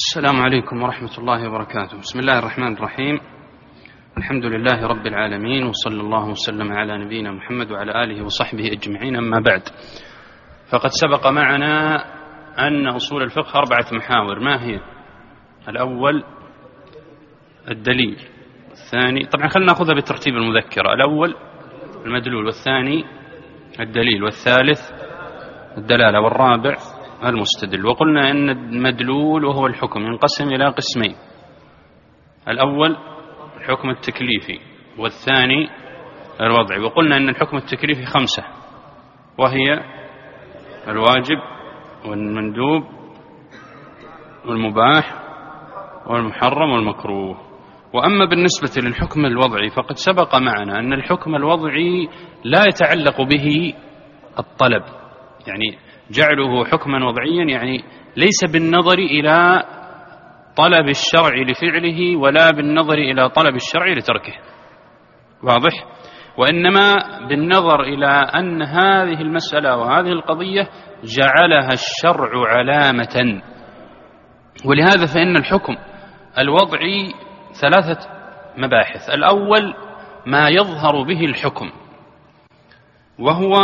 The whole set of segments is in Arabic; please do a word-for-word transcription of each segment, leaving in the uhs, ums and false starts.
السلام عليكم ورحمة الله وبركاته. بسم الله الرحمن الرحيم. الحمد لله رب العالمين، وصلى الله وسلم على نبينا محمد وعلى آله وصحبه أجمعين، أما بعد. فقد سبق معنا أن أصول الفقه أربعة محاور. ما هي؟ الأول الدليل، الثاني طبعا خلنا نأخذها بالترتيب المذكرة، الأول المدلول، والثاني الدليل، والثالث الدلالة، والرابع المستدل. وقلنا أن المدلول وهو الحكم ينقسم إلى قسمين: الأول الحكم التكليفي، والثاني الوضعي. وقلنا أن الحكم التكليفي خمسة، وهي الواجب والمندوب والمباح والمحرم والمكروه. وأما بالنسبة للحكم الوضعي فقد سبق معنا أن الحكم الوضعي لا يتعلق به الطلب، يعني جعله حكما وضعيا يعني ليس بالنظر إلى طلب الشرع لفعله ولا بالنظر إلى طلب الشرع لتركه، واضح؟ وإنما بالنظر إلى أن هذه المسألة وهذه القضية جعلها الشرع علامة. ولهذا فإن الحكم الوضعي ثلاثة مباحث: الأول ما يظهر به الحكم، وهو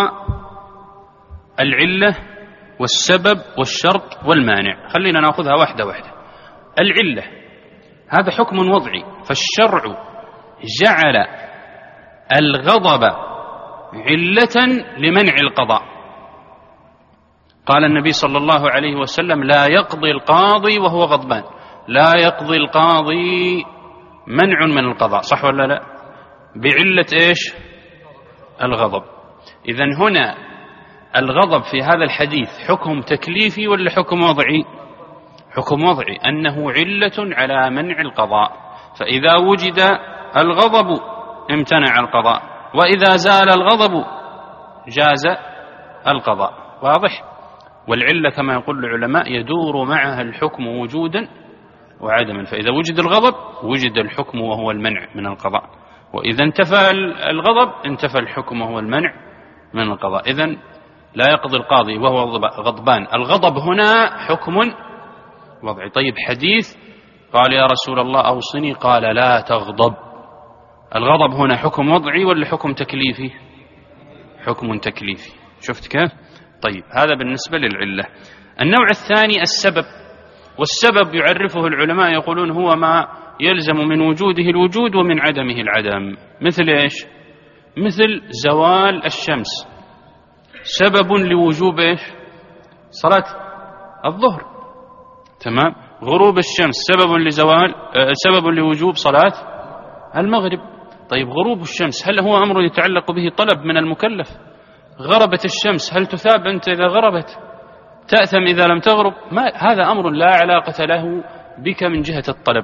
العلة والسبب والشرط والمانع. خلينا نأخذها واحدة واحدة. العلة هذا حكم وضعي، فالشرع جعل الغضب علة لمنع القضاء. قال النبي صلى الله عليه وسلم: لا يقضي القاضي وهو غضبان. لا يقضي القاضي منع من القضاء، صح ولا لا؟ بعلة إيش؟ الغضب. إذن هنا الغضب في هذا الحديث حكم تكليفي ولا حكم وضعي؟ حكم وضعي، أنه علة على منع القضاء، فإذا وجد الغضب امتنع القضاء، وإذا زال الغضب جاز القضاء، واضح؟ والعلة كما يقول العلماء يدور معها الحكم وجودا وعدما، فإذا وجد الغضب وجد الحكم وهو المنع من القضاء، وإذا انتفى الغضب انتفى الحكم وهو المنع من القضاء. إذن لا يقضي القاضي وهو غضبان. الغضب هنا حكم وضعي. طيب، حديث قال: يا رسول الله أوصني، قال: لا تغضب. الغضب هنا حكم وضعي ولا حكم تكليفي؟ حكم تكليفي. شفت كيف؟ طيب، هذا بالنسبة للعلة. النوع الثاني السبب، والسبب يعرفه العلماء يقولون هو ما يلزم من وجوده الوجود ومن عدمه العدم. مثل إيش؟ مثل زوال الشمس سبب لوجوب إيش؟ صلاة الظهر، تمام. غروب الشمس سبب لزوال أه سبب لوجوب صلاة المغرب. طيب، غروب الشمس هل هو أمر يتعلق به طلب من المكلف؟ غربت الشمس هل تثاب أنت إذا غربت؟ تأثم إذا لم تغرب؟ ما هذا أمر لا علاقة له بك من جهة الطلب،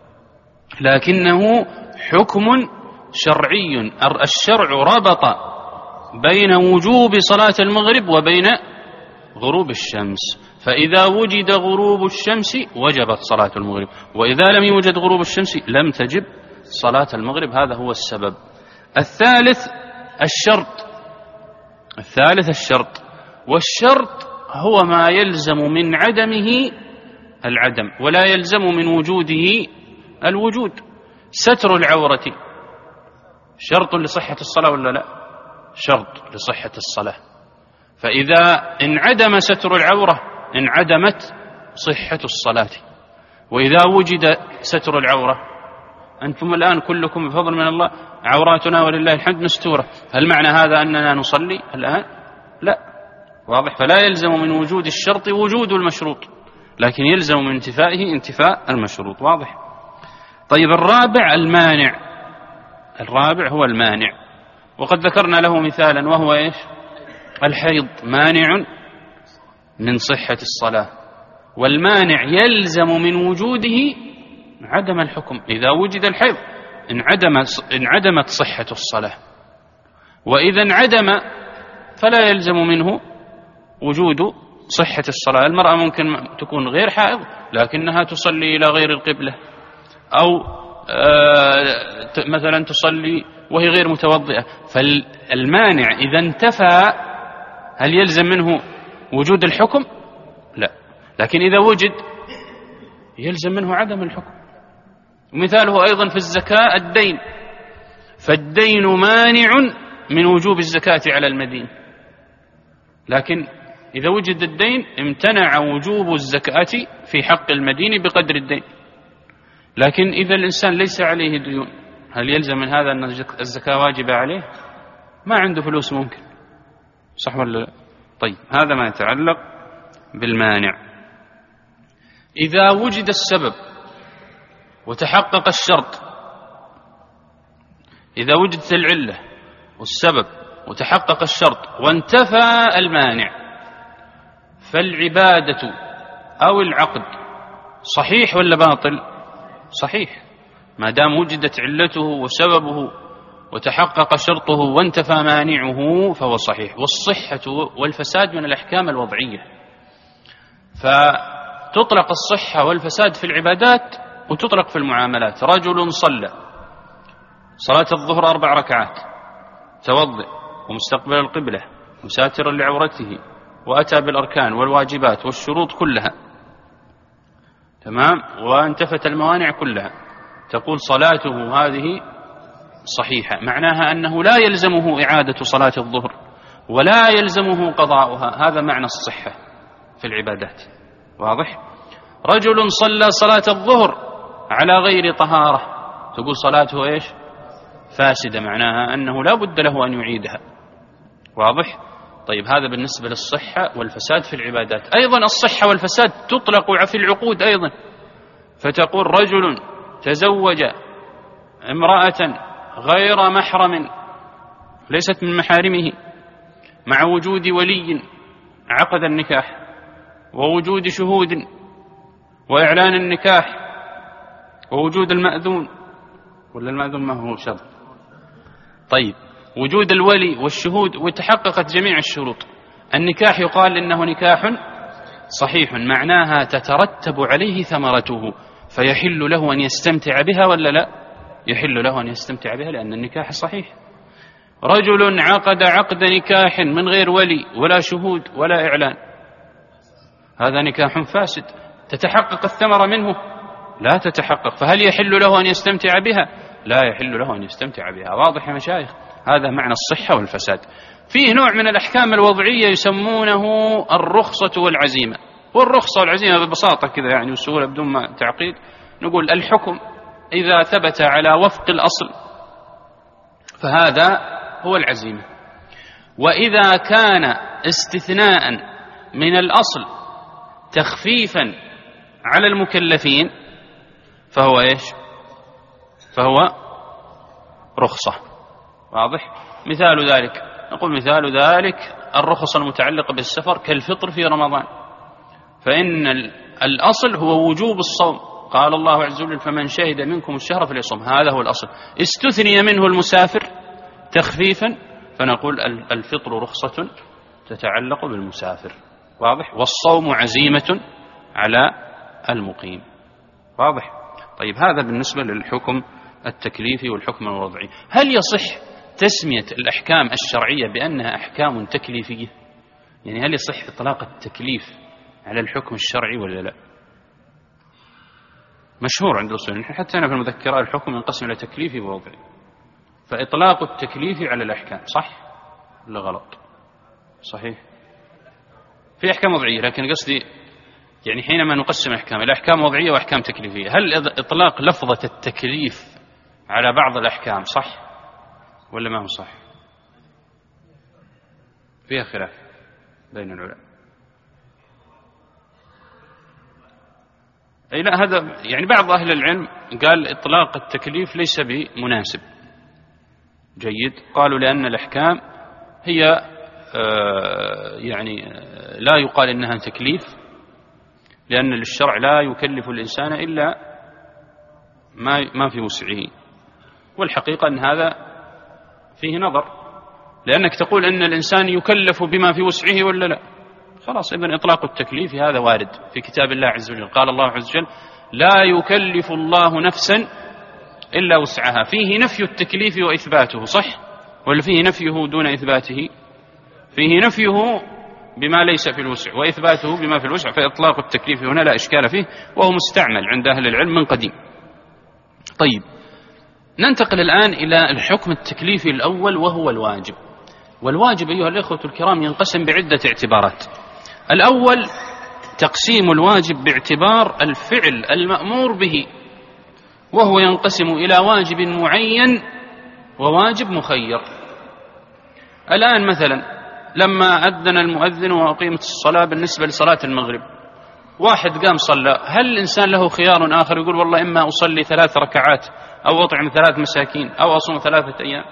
لكنه حكم شرعي. الشرع ربط بين وجوب صلاة المغرب وبين غروب الشمس، فإذا وجد غروب الشمس وجبت صلاة المغرب، وإذا لم يوجد غروب الشمس لم تجب صلاة المغرب. هذا هو السبب. الثالث الشرط. الثالث الشرط، والشرط هو ما يلزم من عدمه العدم ولا يلزم من وجوده الوجود. ستر العورة شرط لصحة الصلاة ولا لا؟ شرط لصحة الصلاة. فإذا انعدم ستر العورة انعدمت صحة الصلاة. وإذا وجد ستر العورة، أنتم الآن كلكم بفضل من الله عوراتنا ولله الحمد مستورة، هل معنى هذا أننا نصلي الآن؟ لا، واضح؟ فلا يلزم من وجود الشرط وجود المشروط، لكن يلزم من انتفائه انتفاء المشروط، واضح؟ طيب، الرابع المانع. الرابع هو المانع، وقد ذكرنا له مثالا، وهو إيش؟ الحيض مانع من صحة الصلاة، والمانع يلزم من وجوده عدم الحكم. إذا وجد الحيض انعدم انعدمت صحة الصلاة، وإذا انعدم فلا يلزم منه وجود صحة الصلاة. المرأة ممكن تكون غير حائض لكنها تصلي إلى غير القبلة، أو مثلا تصلي وهي غير متوضئة. فالمانع إذا انتفى هل يلزم منه وجود الحكم؟ لا. لكن إذا وجد يلزم منه عدم الحكم. ومثاله أيضا في الزكاة الدين، فالدين مانع من وجوب الزكاة على المدين، لكن إذا وجد الدين امتنع وجوب الزكاة في حق المدين بقدر الدين. لكن إذا الإنسان ليس عليه ديون، هل يلزم من هذا أن الزكاة واجبة عليه؟ ما عنده فلوس ممكن، صح ولا؟ طيب، هذا ما يتعلق بالمانع. إذا وجد السبب وتحقق الشرط، إذا وجدت العلة والسبب وتحقق الشرط وانتفى المانع، فالعبادة أو العقد صحيح ولا باطل؟ صحيح، ما دام وجدت علته وسببه وتحقق شرطه وانتفى مانعه فهو صحيح. والصحة والفساد من الأحكام الوضعية، فتطلق الصحة والفساد في العبادات وتطلق في المعاملات. رجل صلى صلاة الظهر أربع ركعات، توضئ ومستقبل القبلة مساترا لعورته، وأتى بالأركان والواجبات والشروط كلها، تمام، وانتفت الموانع كلها، تقول صلاته هذه صحيحة، معناها أنه لا يلزمه إعادة صلاة الظهر ولا يلزمه قضاؤها. هذا معنى الصحة في العبادات، واضح؟ رجل صلى صلاة الظهر على غير طهارة، تقول صلاته إيش؟ فاسدة، معناها أنه لا بد له أن يعيدها، واضح؟ طيب، هذا بالنسبة للصحة والفساد في العبادات. أيضا الصحة والفساد تطلق في العقود أيضا، فتقول رجل تزوج امرأة غير محرم ليست من محارمه مع وجود ولي عقد النكاح ووجود شهود وإعلان النكاح ووجود المأذون، ولا المأذون ما هو شرط؟ طيب، وجود الولي والشهود وتحققت جميع الشروط، النكاح يقال إنه نكاح صحيح، معناها تترتب عليه ثمرته، فيحل له أن يستمتع بها ولا لا؟ يحل له أن يستمتع بها لأن النكاح صحيح. رجل عقد عقد نكاح من غير ولي ولا شهود ولا إعلان، هذا نكاح فاسد، تتحقق الثمرة منه؟ لا تتحقق، فهل يحل له أن يستمتع بها؟ لا يحل له أن يستمتع بها. واضح يا مشايخ؟ هذا معنى الصحة والفساد. فيه نوع من الأحكام الوضعية يسمونه الرخصة والعزيمة. والرخصة والعزيمة ببساطة كذا يعني والسهولة بدون ما تعقيد، نقول الحكم إذا ثبت على وفق الأصل فهذا هو العزيمة، وإذا كان استثناء من الأصل تخفيفا على المكلفين فهو إيش؟ فهو رخصة. واضح؟ مثال ذلك، نقول مثال ذلك الرخص المتعلقة بالسفر كالفطر في رمضان، فإن الأصل هو وجوب الصوم، قال الله عز وجل فمن شهد منكم الشهر فليصم، هذا هو الأصل. استثني منه المسافر تخفيفا فنقول الفطر رخصة تتعلق بالمسافر، واضح؟ والصوم عزيمة على المقيم، واضح؟ طيب، هذا بالنسبة للحكم التكليفي والحكم الوضعي. هل يصح تسمية الأحكام الشرعية بأنها أحكام تكليفية؟ يعني هل يصح إطلاق التكليف على الحكم الشرعي ولا لا؟ مشهور عند الأصوليين، حتى أنا في المذكرة الحكم ينقسم إلى تكليفي ووضعي، فإطلاق التكليف على الأحكام صح ولا غلط؟ صحيح، في أحكام وضعية، لكن قصدي يعني حينما نقسم أحكام إلى أحكام وضعية وأحكام تكليفية، هل إطلاق لفظة التكليف على بعض الأحكام صح ولا ما هو صح؟ فيها خلاف بين العلماء. أي لا، هذا يعني بعض أهل العلم قال إطلاق التكليف ليس بمناسب. جيد، قالوا لأن الأحكام هي آه يعني لا يقال إنها تكليف، لأن للشرع لا يكلف الإنسان إلا ما ما في وسعه، والحقيقة أن هذا فيه نظر، لأنك تقول أن الإنسان يكلف بما في وسعه ولا لا؟ خلاص، إذن إطلاق التكليف هذا وارد في كتاب الله عز وجل، قال الله عز وجل لا يكلف الله نفسا إلا وسعها، فيه نفي التكليف وإثباته صح، ولا فيه نفيه دون إثباته؟ فيه نفيه بما ليس في الوسع وإثباته بما في الوسع، فإطلاق التكليف هنا لا إشكال فيه، وهو مستعمل عند أهل العلم من قديم. طيب، ننتقل الآن إلى الحكم التكليفي الأول وهو الواجب. والواجب أيها الإخوة الكرام ينقسم بعدة اعتبارات. الأول تقسيم الواجب باعتبار الفعل المأمور به، وهو ينقسم إلى واجب معين وواجب مخير. الآن مثلا لما أذن المؤذن وأقيمت الصلاة بالنسبة لصلاة المغرب، واحد قام صلى، هل الإنسان له خيار آخر يقول والله إما أصلي ثلاث ركعات أو أطعم ثلاث مساكين أو أصوم ثلاثة أيام،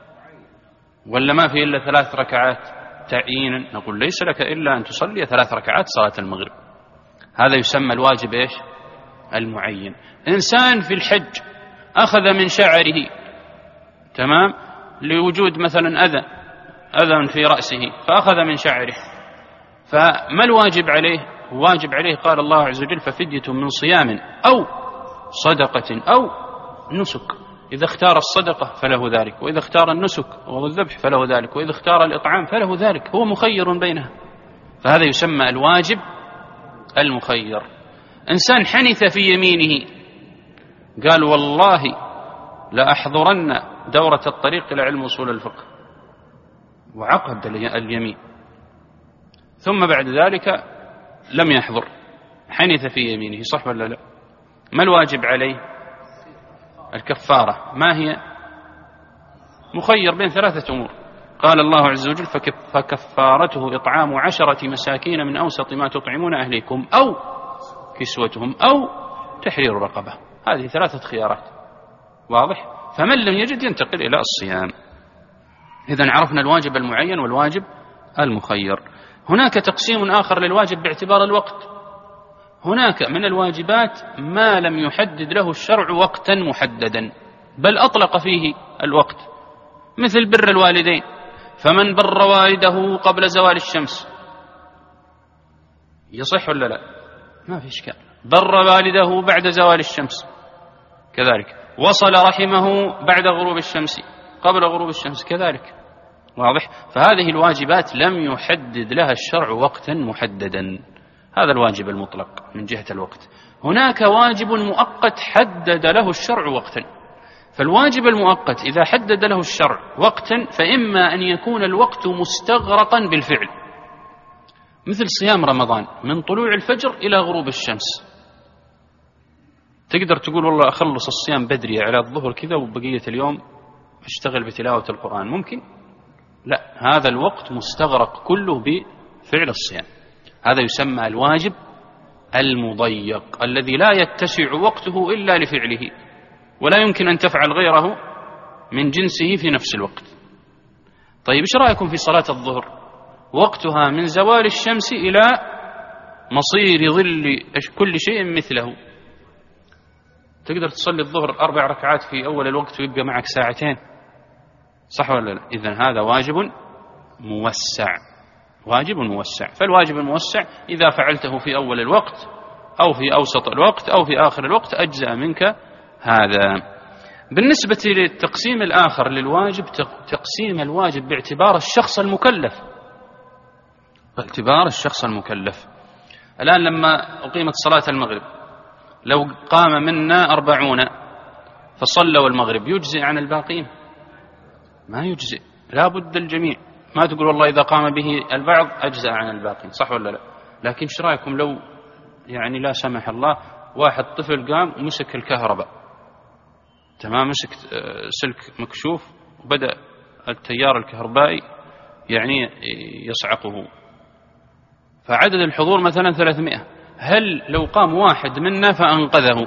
ولا ما في إلا ثلاث ركعات تعيينا؟ نقول ليس لك إلا أن تصلي ثلاث ركعات صلاة المغرب. هذا يسمى الواجب إيش؟ المعين. إنسان في الحج أخذ من شعره، تمام، لوجود مثلا أذى أذى في رأسه فأخذ من شعره، فما الواجب عليه؟ واجب عليه قال الله عز وجل ففدية من صيام أو صدقة أو نسك. إذا اختار الصدقة فله ذلك، وإذا اختار النسك وهو الذبح فله ذلك، وإذا اختار الإطعام فله ذلك، هو مخير بينها، فهذا يسمى الواجب المخير. إنسان حنث في يمينه قال والله لأحضرن دورة الطريق إلى علم أصول الفقه، وعقد اليمين، ثم بعد ذلك لم يحضر، حنث في يمينه، صح ولا لا؟ ما الواجب عليه؟ الكفارة. ما هي؟ مخير بين ثلاثة أمور. قال الله عز وجل فكفارته إطعام عشرة مساكين من أوسط ما تطعمون أهليكم أو كسوتهم أو تحرير رقبة. هذه ثلاثة خيارات، واضح؟ فمن لم يجد ينتقل إلى الصيام. إذن عرفنا الواجب المعين والواجب المخير. هناك تقسيم آخر للواجب باعتبار الوقت. هناك من الواجبات ما لم يحدد له الشرع وقتا محددا، بل أطلق فيه الوقت، مثل بر الوالدين، فمن بر والده قبل زوال الشمس يصح ولا لا؟ ما في إشكال. بر والده بعد زوال الشمس كذلك، وصل رحمه بعد غروب الشمس قبل غروب الشمس كذلك، واضح؟ فهذه الواجبات لم يحدد لها الشرع وقتا محددا، هذا الواجب المطلق من جهة الوقت. هناك واجب مؤقت حدد له الشرع وقتا، فالواجب المؤقت إذا حدد له الشرع وقتا فإما أن يكون الوقت مستغرقا بالفعل، مثل صيام رمضان من طلوع الفجر إلى غروب الشمس. تقدر تقول والله أخلص الصيام بدري على الظهر كذا وبقية اليوم أشتغل بتلاوة القرآن، ممكن؟ لا، هذا الوقت مستغرق كله بفعل الصيام. هذا يسمى الواجب المضيق الذي لا يتسع وقته إلا لفعله، ولا يمكن أن تفعل غيره من جنسه في نفس الوقت. طيب، إيش رأيكم في صلاة الظهر؟ وقتها من زوال الشمس إلى مصير ظل كل شيء مثله. تقدر تصلي الظهر أربع ركعات في أول الوقت ويبقى معك ساعتين، صح ولا لا؟ إذن هذا واجب موسع، واجب موسع. فالواجب الموسع إذا فعلته في أول الوقت أو في أوسط الوقت أو في آخر الوقت أجزأ منك هذا. بالنسبة للتقسيم الآخر للواجب، تقسيم الواجب باعتبار الشخص المكلف، باعتبار الشخص المكلف. الآن لما أقيمت صلاة المغرب، لو قام منا أربعون فصلوا المغرب يجزئ عن الباقين؟ ما يجزئ، لا بد الجميع. ما تقول والله إذا قام به البعض أجزأ عن الباقين، صح ولا لا؟ لكن ايش رأيكم لو يعني لا سمح الله واحد طفل قام ومسك الكهرباء، تمام، مسك سلك مكشوف وبدأ التيار الكهربائي يعني يصعقه، فعدد الحضور مثلا ثلاثمائة، هل لو قام واحد منا فأنقذه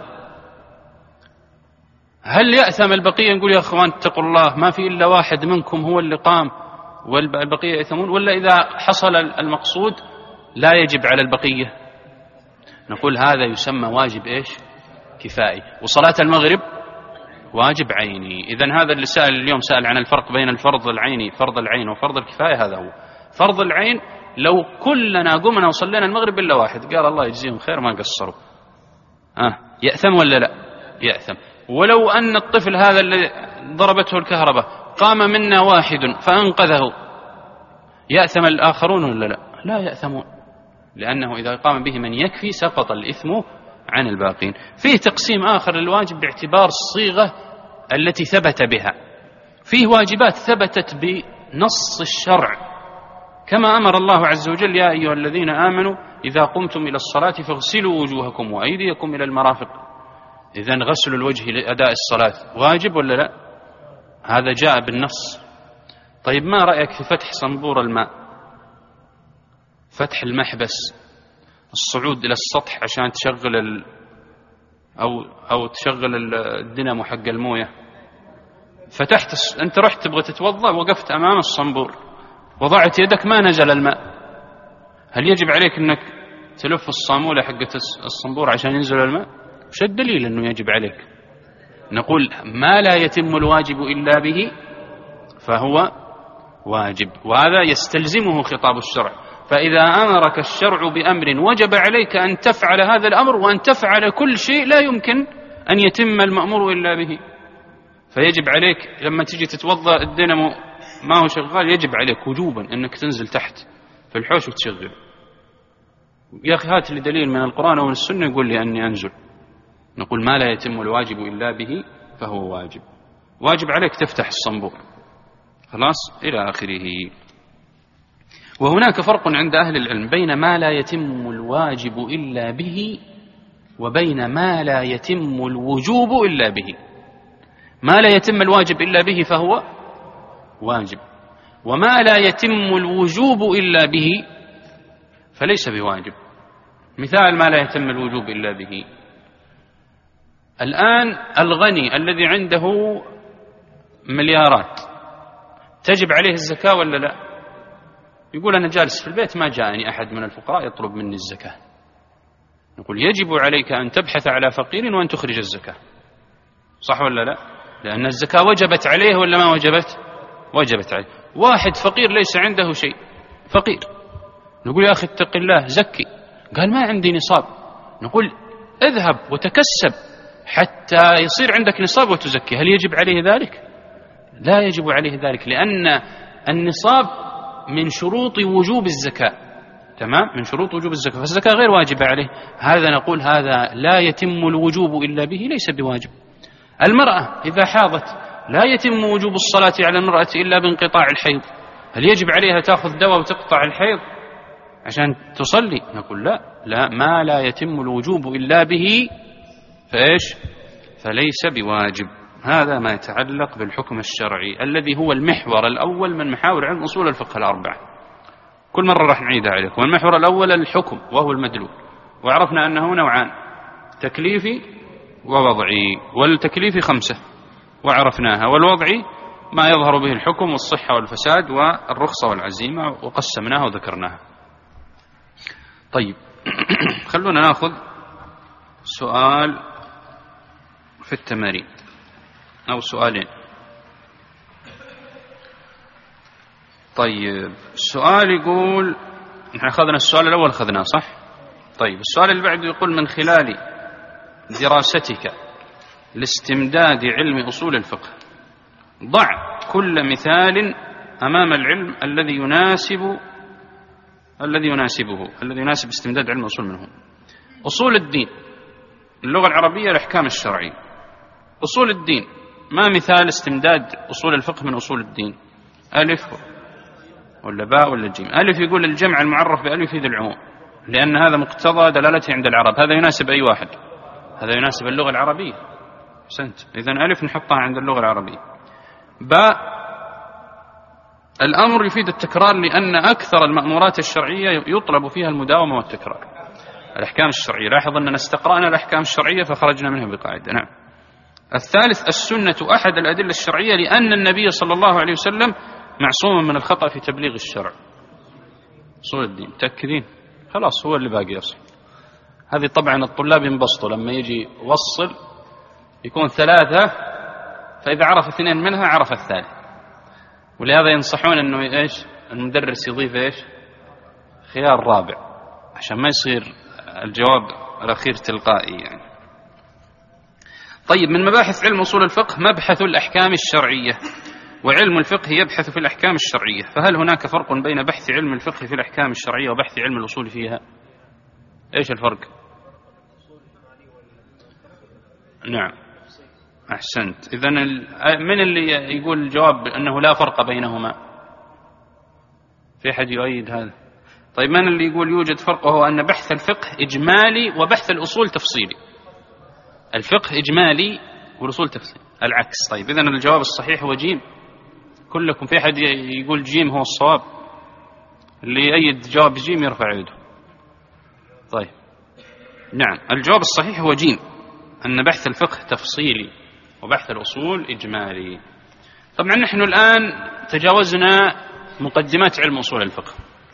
هل يأثم البقية؟ نقول يا أخوان اتقوا الله، ما في إلا واحد منكم هو اللي قام والبقية يأثمون؟ ولا إذا حصل المقصود لا يجب على البقية؟ نقول هذا يسمى واجب إيش؟ كفائي. وصلاة المغرب واجب عيني. إذن هذا اللي سأل اليوم سأل عن الفرق بين الفرض العيني، فرض العين وفرض الكفاية، هذا هو فرض العين. لو كلنا قمنا وصلينا المغرب إلا واحد قال الله يجزيهم خير ما قصروا، آه يأثم ولا لا؟ يأثم. ولو أن الطفل هذا اللي ضربته الكهرباء قام منا واحد فأنقذه، يأثم الآخرون ولا لا؟ لا يأثمون، لأنه إذا قام به من يكفي سقط الإثم عن الباقين. فيه تقسيم آخر للواجب باعتبار الصيغة التي ثبت بها. فيه واجبات ثبتت بنص الشرع، كما أمر الله عز وجل: يا أيها الذين آمنوا إذا قمتم إلى الصلاة فاغسلوا وجوهكم وأيديكم إلى المرافق. إذن غسل الوجه لأداء الصلاة واجب ولا لا؟ هذا جاء بالنص. طيب ما رأيك في فتح صنبور الماء، فتح المحبس، الصعود إلى السطح عشان تشغل ال أو أو تشغل الدينامو حق الموية؟ فتحت، أنت رحت تبغى تتوضأ، وقفت أمام الصنبور، وضعت يدك ما نزل الماء، هل يجب عليك أنك تلف الصامولة حقة الصنبور عشان ينزل الماء؟ وش الدليل أنه يجب عليك؟ نقول ما لا يتم الواجب إلا به فهو واجب، وهذا يستلزمه خطاب الشرع. فإذا أمرك الشرع بأمر وجب عليك أن تفعل هذا الأمر، وأن تفعل كل شيء لا يمكن أن يتم المأمور إلا به. فيجب عليك لما تجي تتوضأ الدينامو ما هو شغال، يجب عليك وجوبا أنك تنزل تحت في الحوش وتشغل. يا أخي هات لي دليل من القرآن أو من السنة يقول لي أني أنزل. نقول ما لا يتم الواجب إلا به فهو واجب. واجب عليك تفتح الصنبور، خلاص إلى آخره. وهناك فرق عند أهل العلم بين ما لا يتم الواجب إلا به وبين ما لا يتم الوجوب إلا به. ما لا يتم الواجب إلا به فهو واجب، وما لا يتم الوجوب إلا به فليس بواجب. مثال ما لا يتم الوجوب إلا به: الآن الغني الذي عنده مليارات تجب عليه الزكاة ولا لا؟ يقول أنا جالس في البيت ما جاءني أحد من الفقراء يطلب مني الزكاة. نقول يجب عليك أن تبحث على فقير وأن تخرج الزكاة، صح ولا لا؟ لأن الزكاة وجبت عليه ولا ما وجبت؟ وجبت عليه. واحد فقير ليس عنده شيء، فقير، نقول يا أخي اتق الله زكي، قال ما عندي نصاب. نقول اذهب وتكسب حتى يصير عندك نصاب وتزكي. هل يجب عليه ذلك؟ لا يجب عليه ذلك، لأن النصاب من شروط وجوب الزكاة، تمام، من شروط وجوب الزكاة، فالزكاة غير واجبة عليه. هذا نقول هذا لا يتم الوجوب إلا به، ليس بواجب. المرأة إذا حاضت لا يتم وجوب الصلاة على المرأة إلا بانقطاع الحيض. هل يجب عليها تأخذ دواء وتقطع الحيض عشان تصلي؟ نقول لا، لا، ما لا يتم الوجوب إلا به فإيش؟ فليس بواجب. هذا ما يتعلق بالحكم الشرعي الذي هو المحور الأول من محاور علم أصول الفقه الأربعة. كل مرة راح نعيدها عليكم. والمحور الأول الحكم وهو المدلول، وعرفنا أنه نوعان: تكليفي ووضعي. والتكليفي خمسة وعرفناها، والوضعي ما يظهر به الحكم والصحة والفساد والرخصة والعزيمة، وقسمناها وذكرناها. طيب خلونا ناخذ سؤال في التمارين أو سؤالين. طيب السؤال يقول، نحن أخذنا السؤال الأول أخذناه صح؟ طيب السؤال اللي بعده يقول: من خلال دراستك لاستمداد علم أصول الفقه ضع كل مثال أمام العلم الذي يناسب الذي يناسبه الذي يناسب استمداد علم أصول منه. أصول الدين، اللغة العربية، الأحكام الشرعية. أصول الدين، ما مثال استمداد أصول الفقه من أصول الدين؟ ألف ولا باء ولا جيم؟ ألف يقول الجمع المعرف بألف ذي العموم، لأن هذا مقتضى دلالته عند العرب. هذا يناسب أي واحد؟ هذا يناسب اللغة العربية. أحسنت، إذن ألف نحطها عند اللغة العربية. باء، الأمر يفيد التكرار، لأن أكثر المأمورات الشرعية يطلب فيها المداومة والتكرار. الأحكام الشرعية، لاحظ أننا استقرأنا الأحكام الشرعية فخرجنا منها بقاعدة. نعم. الثالث السنة أحد الأدلة الشرعية، لأن النبي صلى الله عليه وسلم معصوم من الخطأ في تبليغ الشرع. أصول الدين متأكدين؟ خلاص هو اللي باقي يصل. هذه طبعا الطلاب ينبسطوا لما يجي وصل يكون ثلاثة، فإذا عرف اثنين منها عرف الثالث. ولهذا ينصحون أنه إيش المدرس يضيف إيش خيار رابع عشان ما يصير الجواب الأخير تلقائي يعني. طيب من مباحث علم أصول الفقه مبحث الأحكام الشرعية. وعلم الفقه يبحث في الأحكام الشرعية، فهل هناك فرق بين بحث علم الفقه في الأحكام الشرعية وبحث علم الأصول فيها؟ إيش الفرق؟ نعم أحسنت. إذن من اللي يقول الجواب أنه لا فرق بينهما؟ في أحد يؤيد هذا؟ طيب من اللي يقول يوجد فرق وهو أن بحث الفقه إجمالي وبحث الأصول تفصيلي؟ الفقه إجمالي والأصول تفصيلي العكس. طيب إذن الجواب الصحيح هو جيم. كلكم في أحد يقول جيم هو الصواب؟ اللي يؤيد جواب جيم يرفع يده. طيب نعم الجواب الصحيح هو جيم، أن بحث الفقه تفصيلي وبحث الأصول إجمالي. طبعا نحن الآن تجاوزنا مقدمات علم أصول الفقه،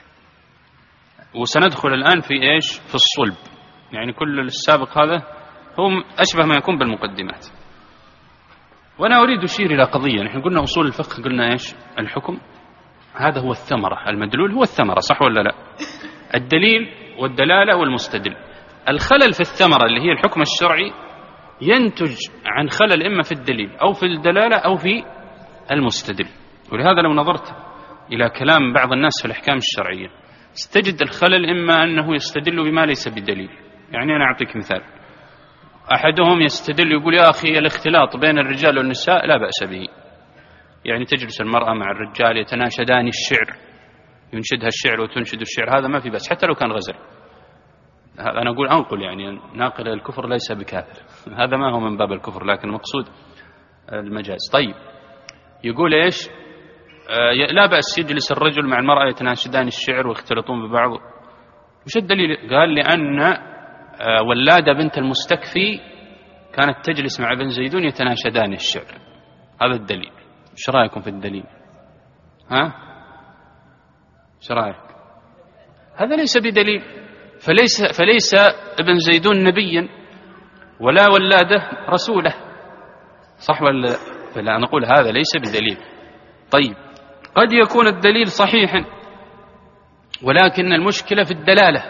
وسندخل الآن في إيش؟ في الصلب. يعني كل السابق هذا هم أشبه ما يكون بالمقدمات. وأنا أريد أشير إلى قضية. نحن قلنا أصول الفقه، قلنا إيش؟ الحكم هذا هو الثمرة، المدلول هو الثمرة، صح ولا لا؟ الدليل والدلالة والمستدل. الخلل في الثمرة اللي هي الحكم الشرعي ينتج عن خلل إما في الدليل أو في الدلالة أو في المستدل. ولهذا لو نظرت إلى كلام بعض الناس في الأحكام الشرعية استجد الخلل إما أنه يستدل بما ليس بدليل. يعني أنا أعطيك مثال، أحدهم يستدل يقول يا أخي الاختلاط بين الرجال والنساء لا بأس به، يعني تجلس المرأة مع الرجال يتناشدان الشعر، ينشدها الشعر وتنشد الشعر، هذا ما في بأس حتى لو كان غزل. أنا أقول أنقل، يعني ناقل الكفر ليس بكافر، هذا ما هو من باب الكفر لكن المقصود المجاز. طيب يقول إيش؟ آه لا بأس يجلس الرجل مع المرأة يتناشدان الشعر ويختلطون ببعض. وش الدليل؟ قال لأن آه ولادة بنت المستكفي كانت تجلس مع بن زيدون يتناشدان الشعر، هذا الدليل. ايش رايكم في الدليل؟ ها ايش رايك؟ هذا ليس بدليل، فليس فليس ابن زيدون نبيا ولا ولاده رسوله، صح ولا؟ فلا نقول هذا ليس بدليل. طيب قد يكون الدليل صحيحا ولكن المشكلة في الدلالة.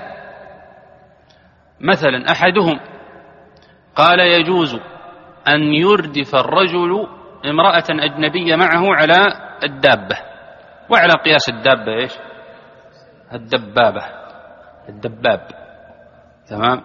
مثلا أحدهم قال يجوز أن يردف الرجل امرأة أجنبية معه على الدابة، وعلى قياس الدابة إيش؟ الدبابة، الدباب، تمام.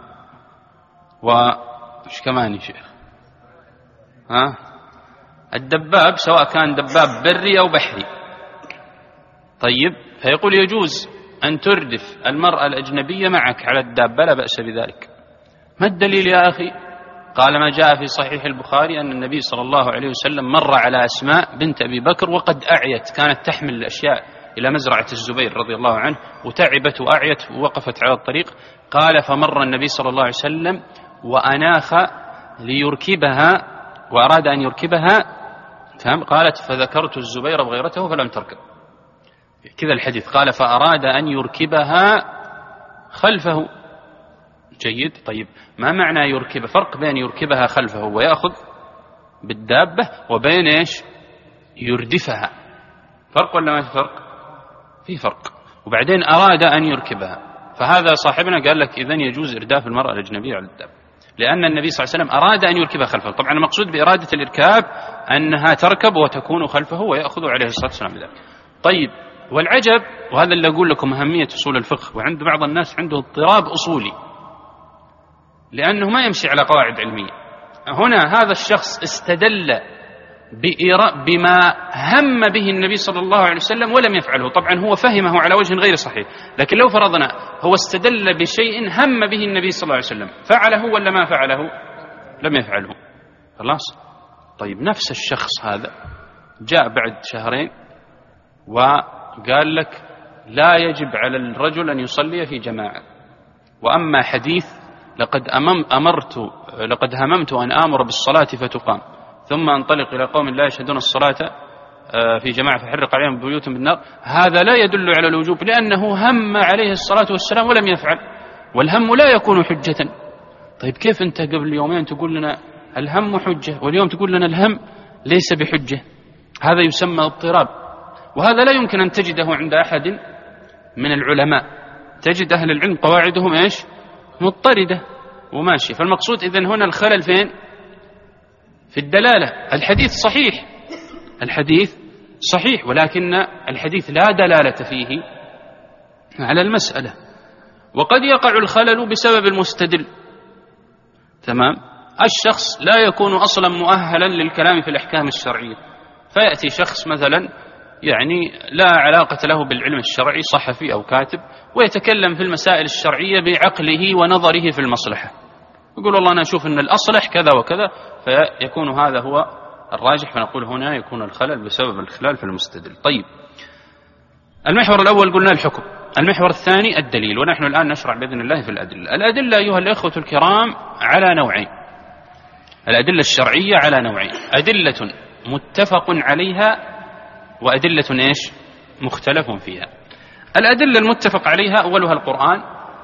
وش كمان يا شيخ؟ ها الدباب سواء كان دباب بري أو بحري. طيب فيقول يجوز أن تردف المرأة الأجنبية معك على الدابة لا بأس بذلك. ما الدليل يا أخي؟ قال ما جاء في صحيح البخاري أن النبي صلى الله عليه وسلم مر على أسماء بنت أبي بكر وقد أعيت، كانت تحمل الأشياء إلى مزرعة الزبير رضي الله عنه وتعبت وأعيت ووقفت على الطريق. قال فمر النبي صلى الله عليه وسلم وأناخ ليركبها وأراد أن يركبها، فهم؟ قالت فذكرت الزبير وغيرته فلم تركب، كذا الحديث. قال فأراد أن يركبها خلفه. جيد. طيب ما معنى يركب؟ فرق بين يركبها خلفه ويأخذ بالدابة وبين إيش؟ يردفها. فرق ولا ما في فرق؟ في فرق. وبعدين أراد أن يركبها، فهذا صاحبنا قال لك إذن يجوز إرداف المرأة الأجنبية على الدابة لأن النبي صلى الله عليه وسلم أراد أن يركبها خلفه. طبعا المقصود بإرادة الإركاب أنها تركب وتكون خلفه ويأخذ عليه الصلاة والسلام بذلك. طيب والعجب، وهذا اللي أقول لكم أهمية أصول الفقه، وعند بعض الناس عنده اضطراب أصولي لأنه ما يمشي على قواعد علمية. هنا هذا الشخص استدل بما هم به النبي صلى الله عليه وسلم ولم يفعله. طبعا هو فهمه على وجه غير صحيح، لكن لو فرضنا هو استدل بشيء هم به النبي صلى الله عليه وسلم، فعله ولا ما فعله؟ لم يفعله، خلاص. طيب نفس الشخص هذا جاء بعد شهرين وقال لك لا يجب على الرجل أن يصلي في جماعة، وأما حديث لقد أمم أمرت لقد هممت أن آمر بالصلاة فتقام ثم أنطلق إلى قوم لا يشهدون الصلاة في جماعة فحرق عليهم بيوتهم بالنار، هذا لا يدل على الوجوب لأنه هم عليه الصلاة والسلام ولم يفعل، والهم لا يكون حجة. طيب كيف أنت قبل يومين تقول لنا الهم حجة واليوم تقول لنا الهم ليس بحجة؟ هذا يسمى اضطراب، وهذا لا يمكن أن تجده عند أحد من العلماء. تجد أهل العلم قواعدهم إيش؟ مضطردة وماشي. فالمقصود إذن هنا الخلل فين؟ في الدلالة. الحديث صحيح، الحديث صحيح، ولكن الحديث لا دلالة فيه على المسألة، وقد يقع الخلل بسبب المستدل. تمام. الشخص لا يكون أصلا مؤهلا للكلام في الأحكام الشرعية، فيأتي شخص مثلا يعني لا علاقة له بالعلم الشرعي، صحفي أو كاتب، ويتكلم في المسائل الشرعية بعقله ونظره في المصلحة، يقول والله أنا أشوف أن الأصلح كذا وكذا، فيكون هذا هو الراجح، فنقول هنا يكون الخلل بسبب الخلال في المستدل. طيب، المحور الأول قلنا الحكم، المحور الثاني الدليل، ونحن الآن نشرع بإذن الله في الأدلة. الأدلة أيها الأخوة الكرام على نوعين، الأدلة الشرعية على نوعين، أدلة متفق عليها وأدلة إيش؟ مختلف فيها. الأدلة المتفق عليها أولها القرآن،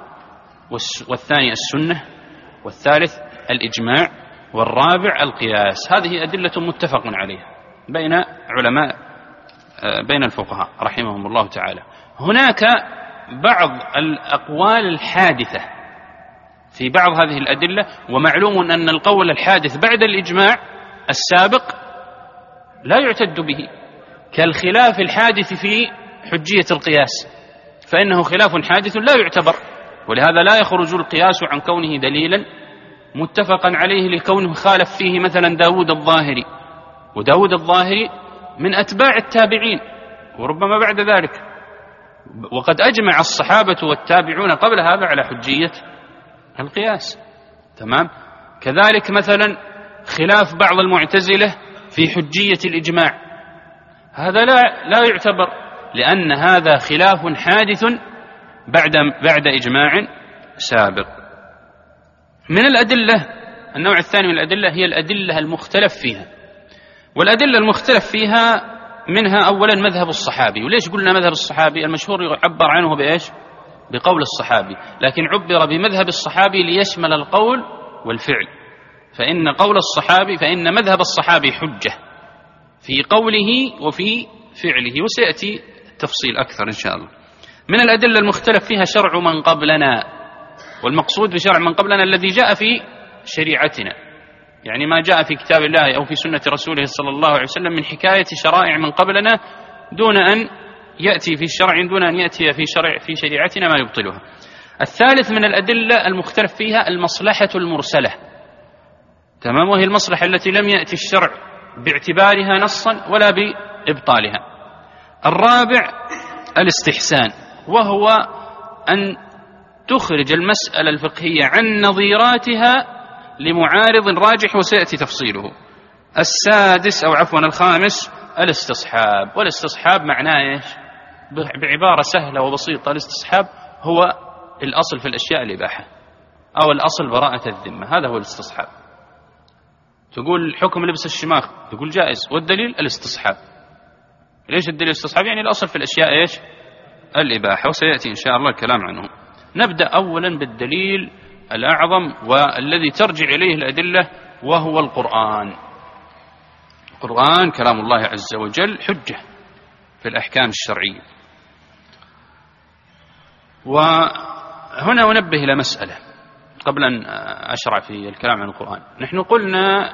والثاني السنة، والثالث الإجماع، والرابع القياس. هذه أدلة متفق عليها بين علماء بين الفقهاء رحمهم الله تعالى. هناك بعض الأقوال الحادثة في بعض هذه الأدلة، ومعلوم أن القول الحادث بعد الإجماع السابق لا يعتد به، كالخلاف الحادث في حجية القياس، فإنه خلاف حادث لا يعتبر، ولهذا لا يخرج القياس عن كونه دليلا متفقا عليه لكونه خالف فيه مثلا داود الظاهري، وداود الظاهري من أتباع التابعين وربما بعد ذلك، وقد أجمع الصحابة والتابعون قبل هذا على حجية القياس. تمام. كذلك مثلا خلاف بعض المعتزلة في حجية الإجماع، هذا لا لا يعتبر، لأن هذا خلاف حادث بعد بعد إجماع سابق. من الأدلة النوع الثاني من الأدلة هي الأدلة المختلف فيها، والأدلة المختلف فيها منها أولا مذهب الصحابي. وليش قلنا مذهب الصحابي؟ المشهور يعبر عنه بإيش؟ بقول الصحابي، لكن عبر بمذهب الصحابي ليشمل القول والفعل، فإن قول الصحابي فإن مذهب الصحابي حجة في قوله وفي فعله، وسيأتي تفصيل أكثر إن شاء الله. من الأدلة المختلف فيها شرع من قبلنا، والمقصود بشرع من قبلنا الذي جاء في شريعتنا، يعني ما جاء في كتاب الله أو في سنة رسوله صلى الله عليه وسلم من حكاية شرائع من قبلنا دون أن يأتي في الشرع دون أن يأتي في شرع في شريعتنا ما يبطلها. الثالث من الأدلة المختلف فيها المصلحة المرسلة، تمام، وهي المصلحة التي لم يأتي الشرع باعتبارها نصا ولا بإبطالها. الرابع الاستحسان، وهو أن تخرج المسألة الفقهية عن نظيراتها لمعارض راجح، وسيأتي تفصيله. السادس أو عفوا الخامس الاستصحاب، والاستصحاب معناه إيش؟ بعبارة سهلة وبسيطة، الاستصحاب هو الأصل في الأشياء الإباحة، أو الأصل براءة الذمة، هذا هو الاستصحاب. تقول حكم لبس الشماغ، تقول جائز، والدليل الاستصحاب. ليش الدليل الاستصحاب؟ يعني الأصل في الأشياء إيش؟ الإباحة، وسيأتي إن شاء الله الكلام عنه. نبدأ أولا بالدليل الأعظم والذي ترجع إليه الأدلة، وهو القرآن. القرآن كلام الله عز وجل حجة في الأحكام الشرعية. وهنا أنبه إلى مسألة قبل أن أشرع في الكلام عن القرآن. نحن قلنا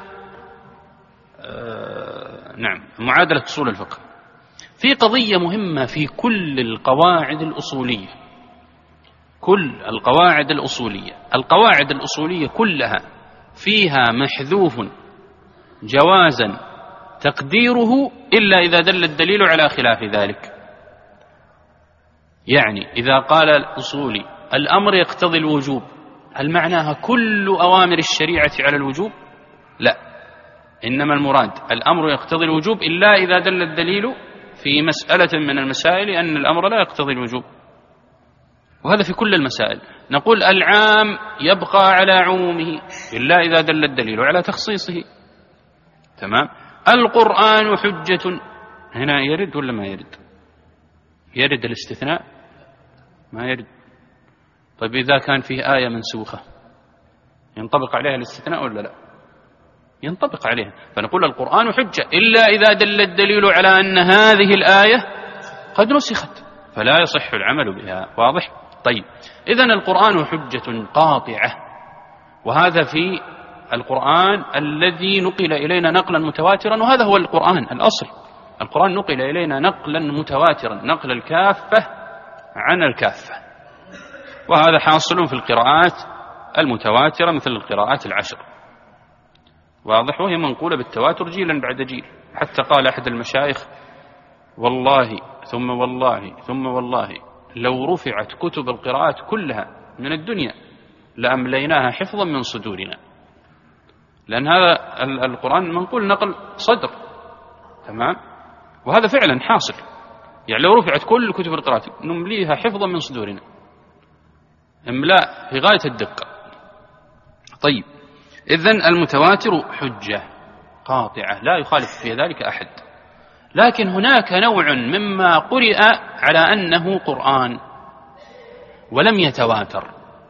آه نعم معادلة أصول الفقه، في قضية مهمة في كل القواعد الأصولية، كل القواعد الأصولية القواعد الأصولية كلها فيها محذوف جوازا تقديره إلا إذا دل الدليل على خلاف ذلك. يعني إذا قال الأصولي الأمر يقتضي الوجوب، هل معناها كل أوامر الشريعة على الوجوب؟ لا، إنما المراد الأمر يقتضي الوجوب إلا إذا دل الدليل في مسألة من المسائل أن الأمر لا يقتضي الوجوب، وهذا في كل المسائل. نقول العام يبقى على عمومه إلا إذا دل الدليل على تخصيصه. تمام. القرآن حجة، هنا يرد ولا ما يرد؟ يرد الاستثناء؟ ما يرد. طيب إذا كان فيه آية منسوخة ينطبق عليها الاستثناء ولا لا؟ ينطبق عليها. فنقول القرآن حجة إلا إذا دل الدليل على أن هذه الآية قد نسخت، فلا يصح العمل بها. واضح؟ طيب، إذن القرآن حجة قاطعة، وهذا في القرآن الذي نقل إلينا نقلا متواترا، وهذا هو القرآن الأصل. القرآن نقل إلينا نقلا متواترا، نقل الكافة عن الكافة، وهذا حاصل في القراءات المتواترة مثل القراءات العشر، واضح، وهي منقولة بالتواتر جيلا بعد جيل. حتى قال أحد المشايخ: والله ثم والله ثم والله لو رفعت كتب القراءات كلها من الدنيا لأمليناها حفظا من صدورنا، لأن هذا القرآن منقول نقل صدر، تمام، وهذا فعلا حاصل. يعني لو رفعت كل كتب القراءات نمليها حفظا من صدورنا، املاء في غاية الدقة. طيب، إذن المتواتر حجة قاطعة لا يخالف في ذلك أحد، لكن هناك نوع مما قرئ على أنه قرآن ولم يتواتر،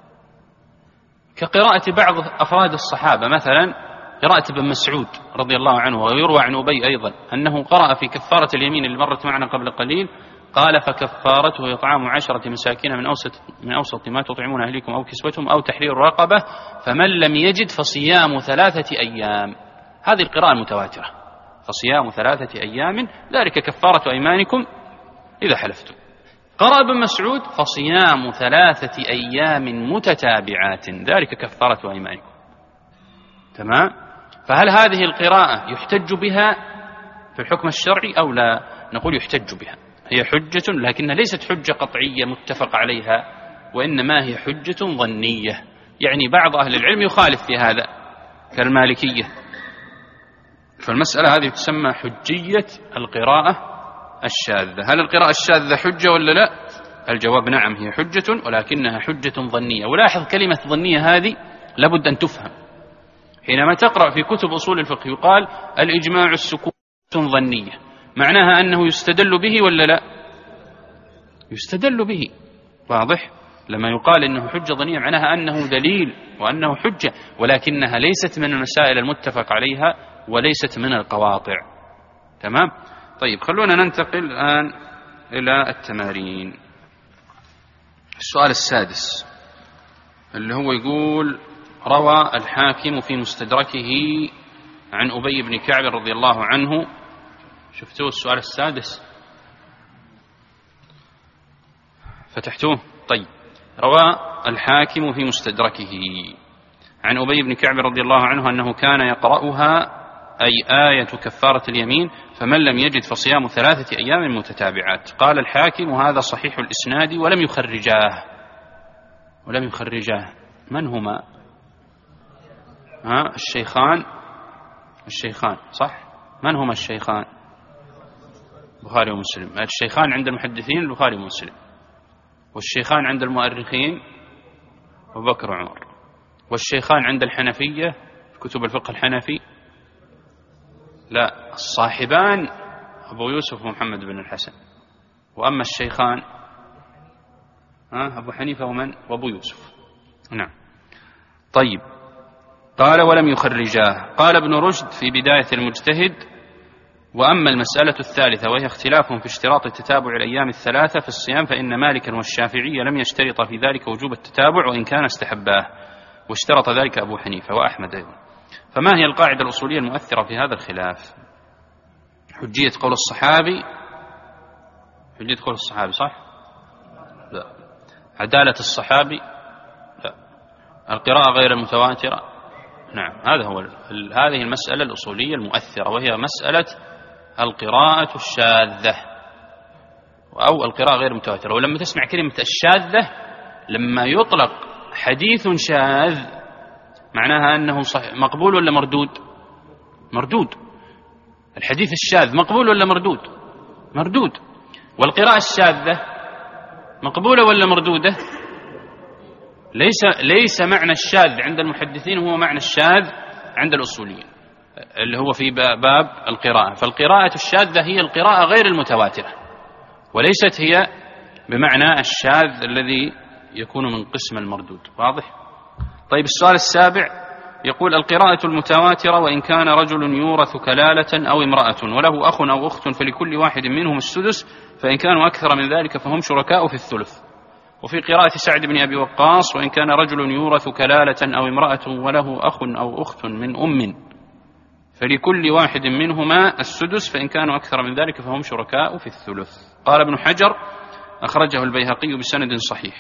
كقراءة بعض أفراد الصحابة، مثلا قراءة ابن مسعود رضي الله عنه، ويروى عن أبي أيضا أنه قرأ في كفارة اليمين اللي مرت معنا قبل قليل، قال: فكفارته إطعام عشرة مساكين من أوسط من أوسط ما تطعمون أهليكم أو كسوتهم أو تحرير رقبة، فمن لم يجد فصيام ثلاثة أيام. هذه القراءة المتواترة، فصيام ثلاثة أيام ذلك كفارة أيمانكم إذا حلفتم. قرأ ابن مسعود: فصيام ثلاثة أيام متتابعات ذلك كفارة أيمانكم. تمام؟ فهل هذه القراءة يحتج بها في الحكم الشرعي أو لا؟ نقول يحتج بها، هي حجة، لكنها ليست حجة قطعية متفق عليها، وإنما هي حجة ظنية. يعني بعض أهل العلم يخالف في هذا كالمالكية، فالمسألة هذه تسمى حجية القراءة الشاذة. هل القراءة الشاذة حجة ولا لا؟ الجواب نعم، هي حجة، ولكنها حجة ظنية. ولاحظ كلمة ظنية هذه لابد أن تفهم. حينما تقرأ في كتب أصول الفقه يقال الإجماع السكوت ظنية، معناها أنه يستدل به ولا لا؟ يستدل به، واضح؟ لما يقال إنه حجة ظنية معناها أنه دليل وأنه حجة، ولكنها ليست من المسائل المتفق عليها وليست من القواطع. تمام؟ طيب، خلونا ننتقل الآن إلى التمارين. السؤال السادس اللي هو يقول: روى الحاكم في مستدركه عن أبي بن كعب رضي الله عنه. شفتوه السؤال السادس؟ فتحتوه؟ طيب. روى الحاكم في مستدركه عن أبي بن كعب رضي الله عنه أنه كان يقرأها، أي آية كفارة اليمين: فمن لم يجد فصيام ثلاثة أيام متتابعات. قال الحاكم: هذا صحيح الإسناد ولم يخرجاه. ولم يخرجاه من هما؟ ها الشيخان الشيخان صح؟ من هما الشيخان؟ البخاري ومسلم. الشيخان عند المحدثين البخاري ومسلم، والشيخان عند المؤرخين أبو بكر وعمر، والشيخان عند الحنفية في كتب الفقه الحنفي لا، الصاحبان أبو يوسف ومحمد بن الحسن. وأما الشيخان ها أبو حنيفة ومن؟ وأبو يوسف. نعم. طيب، قال: ولم يخرجاه. قال ابن رشد في بداية المجتهد: وأما المسألة الثالثة وهي اختلاف في اشتراط تتابع الأيام الثلاثة في الصيام، فإن مالكا والشافعية لم يشترط في ذلك وجوب التتابع وإن كان استحباه، واشترط ذلك أبو حنيفة وأحمد أيضا. فما هي القاعدة الأصولية المؤثرة في هذا الخلاف؟ حجية قول الصحابي. حجية قول الصحابي صح؟ لا. عدالة الصحابي؟ لا. القراءة غير المتواترة؟ نعم. هذا هو هذه المسألة الأصولية المؤثرة، وهي مسألة القراءة الشاذة أو القراءة غير المتواترة. ولما تسمع كلمة الشاذة، لما يطلق حديث شاذ معناها أنه صحيح مقبول ولا مردود؟ مردود. الحديث الشاذ مقبول ولا مردود؟ مردود. والقراءة الشاذة مقبولة ولا مردودة؟ ليس ليس معنى الشاذ عند المحدثين هو معنى الشاذ عند الأصوليين اللي هو في باب القراءة. فالقراءة الشاذة هي القراءة غير المتواترة، وليست هي بمعنى الشاذ الذي يكون من قسم المردود. واضح؟ طيب، السؤال السابع يقول: القراءة المتواترة وإن كان رجل يورث كلالة أو امرأة وله أخ أو أخت فلكل واحد منهم السدس، فإن كانوا أكثر من ذلك فهم شركاء في الثلث. وفي قراءة سعد بن أبي وقاص: وإن كان رجل يورث كلالة أو امرأة وله أخ أو أخت من أم فلكل واحد منهما السدس، فإن كانوا أكثر من ذلك فهم شركاء في الثلث. قال ابن حجر أخرجه البيهقي بسند صحيح.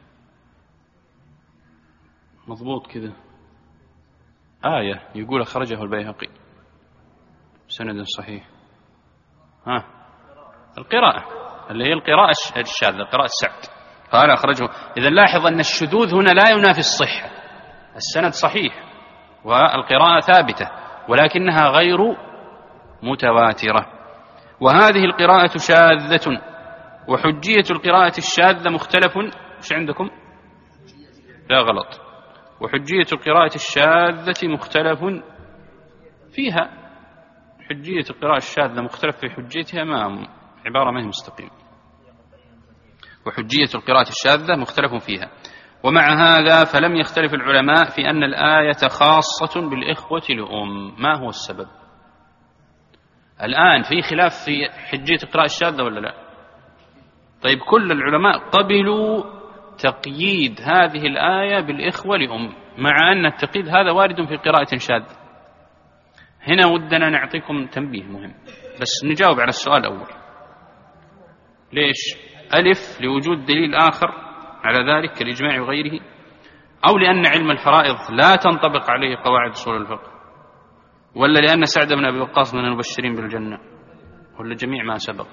مضبوط كذا آية يقول أخرجه البيهقي بسند صحيح. ها القراءة اللي هي القراءة الشاذة، قراءة سعد، قال أخرجه. إذا لاحظ أن الشذوذ هنا لا ينافي الصحة، السند صحيح والقراءة ثابتة ولكنها غير متواترة. وهذه القراءة شاذة، وحجية القراءة الشاذة مختلف. وش عندكم؟ لا غلط. وحجية القراءة الشاذة مختلف فيها. حجية القراءة الشاذة مختلف في حجيتها، ما عبارة ما هي مستقيمة. وحجية القراءة الشاذة مختلف فيها. ومع هذا فلم يختلف العلماء في أن الآية خاصة بالإخوة لأم. ما هو السبب؟ الآن في خلاف في حجية القراءة الشاذة ولا لا؟ طيب كل العلماء قبلوا تقييد هذه الآية بالإخوة لأم، مع أن التقييد هذا وارد في قراءة شاذة. هنا ودنا نعطيكم تنبيه مهم، بس نجاوب على السؤال الأول. ليش؟ ألف لوجود دليل آخر على ذلك كالإجماع وغيره، أو لأن علم الفرائض لا تنطبق عليه قواعد أصول الفقه، ولا لأن سعد بن أبي وقاص من المبشرين بالجنة، ولا جميع ما سبق؟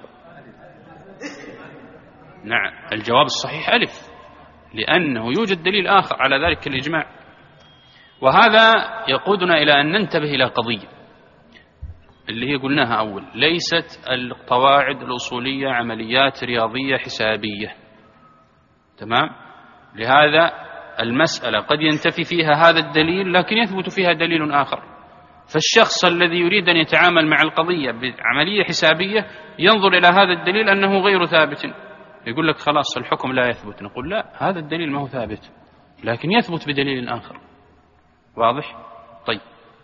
نعم الجواب الصحيح ألف، لأنه يوجد دليل آخر على ذلك كالإجماع. وهذا يقودنا إلى أن ننتبه إلى قضية اللي هي قلناها أول، ليست القواعد الأصولية عمليات رياضية حسابية. تمام؟ لهذا المسألة قد ينتفي فيها هذا الدليل لكن يثبت فيها دليل آخر. فالشخص الذي يريد أن يتعامل مع القضية بعملية حسابية ينظر إلى هذا الدليل أنه غير ثابت، يقول لك خلاص الحكم لا يثبت. نقول لا، هذا الدليل ما هو ثابت لكن يثبت بدليل آخر. واضح؟ طيب،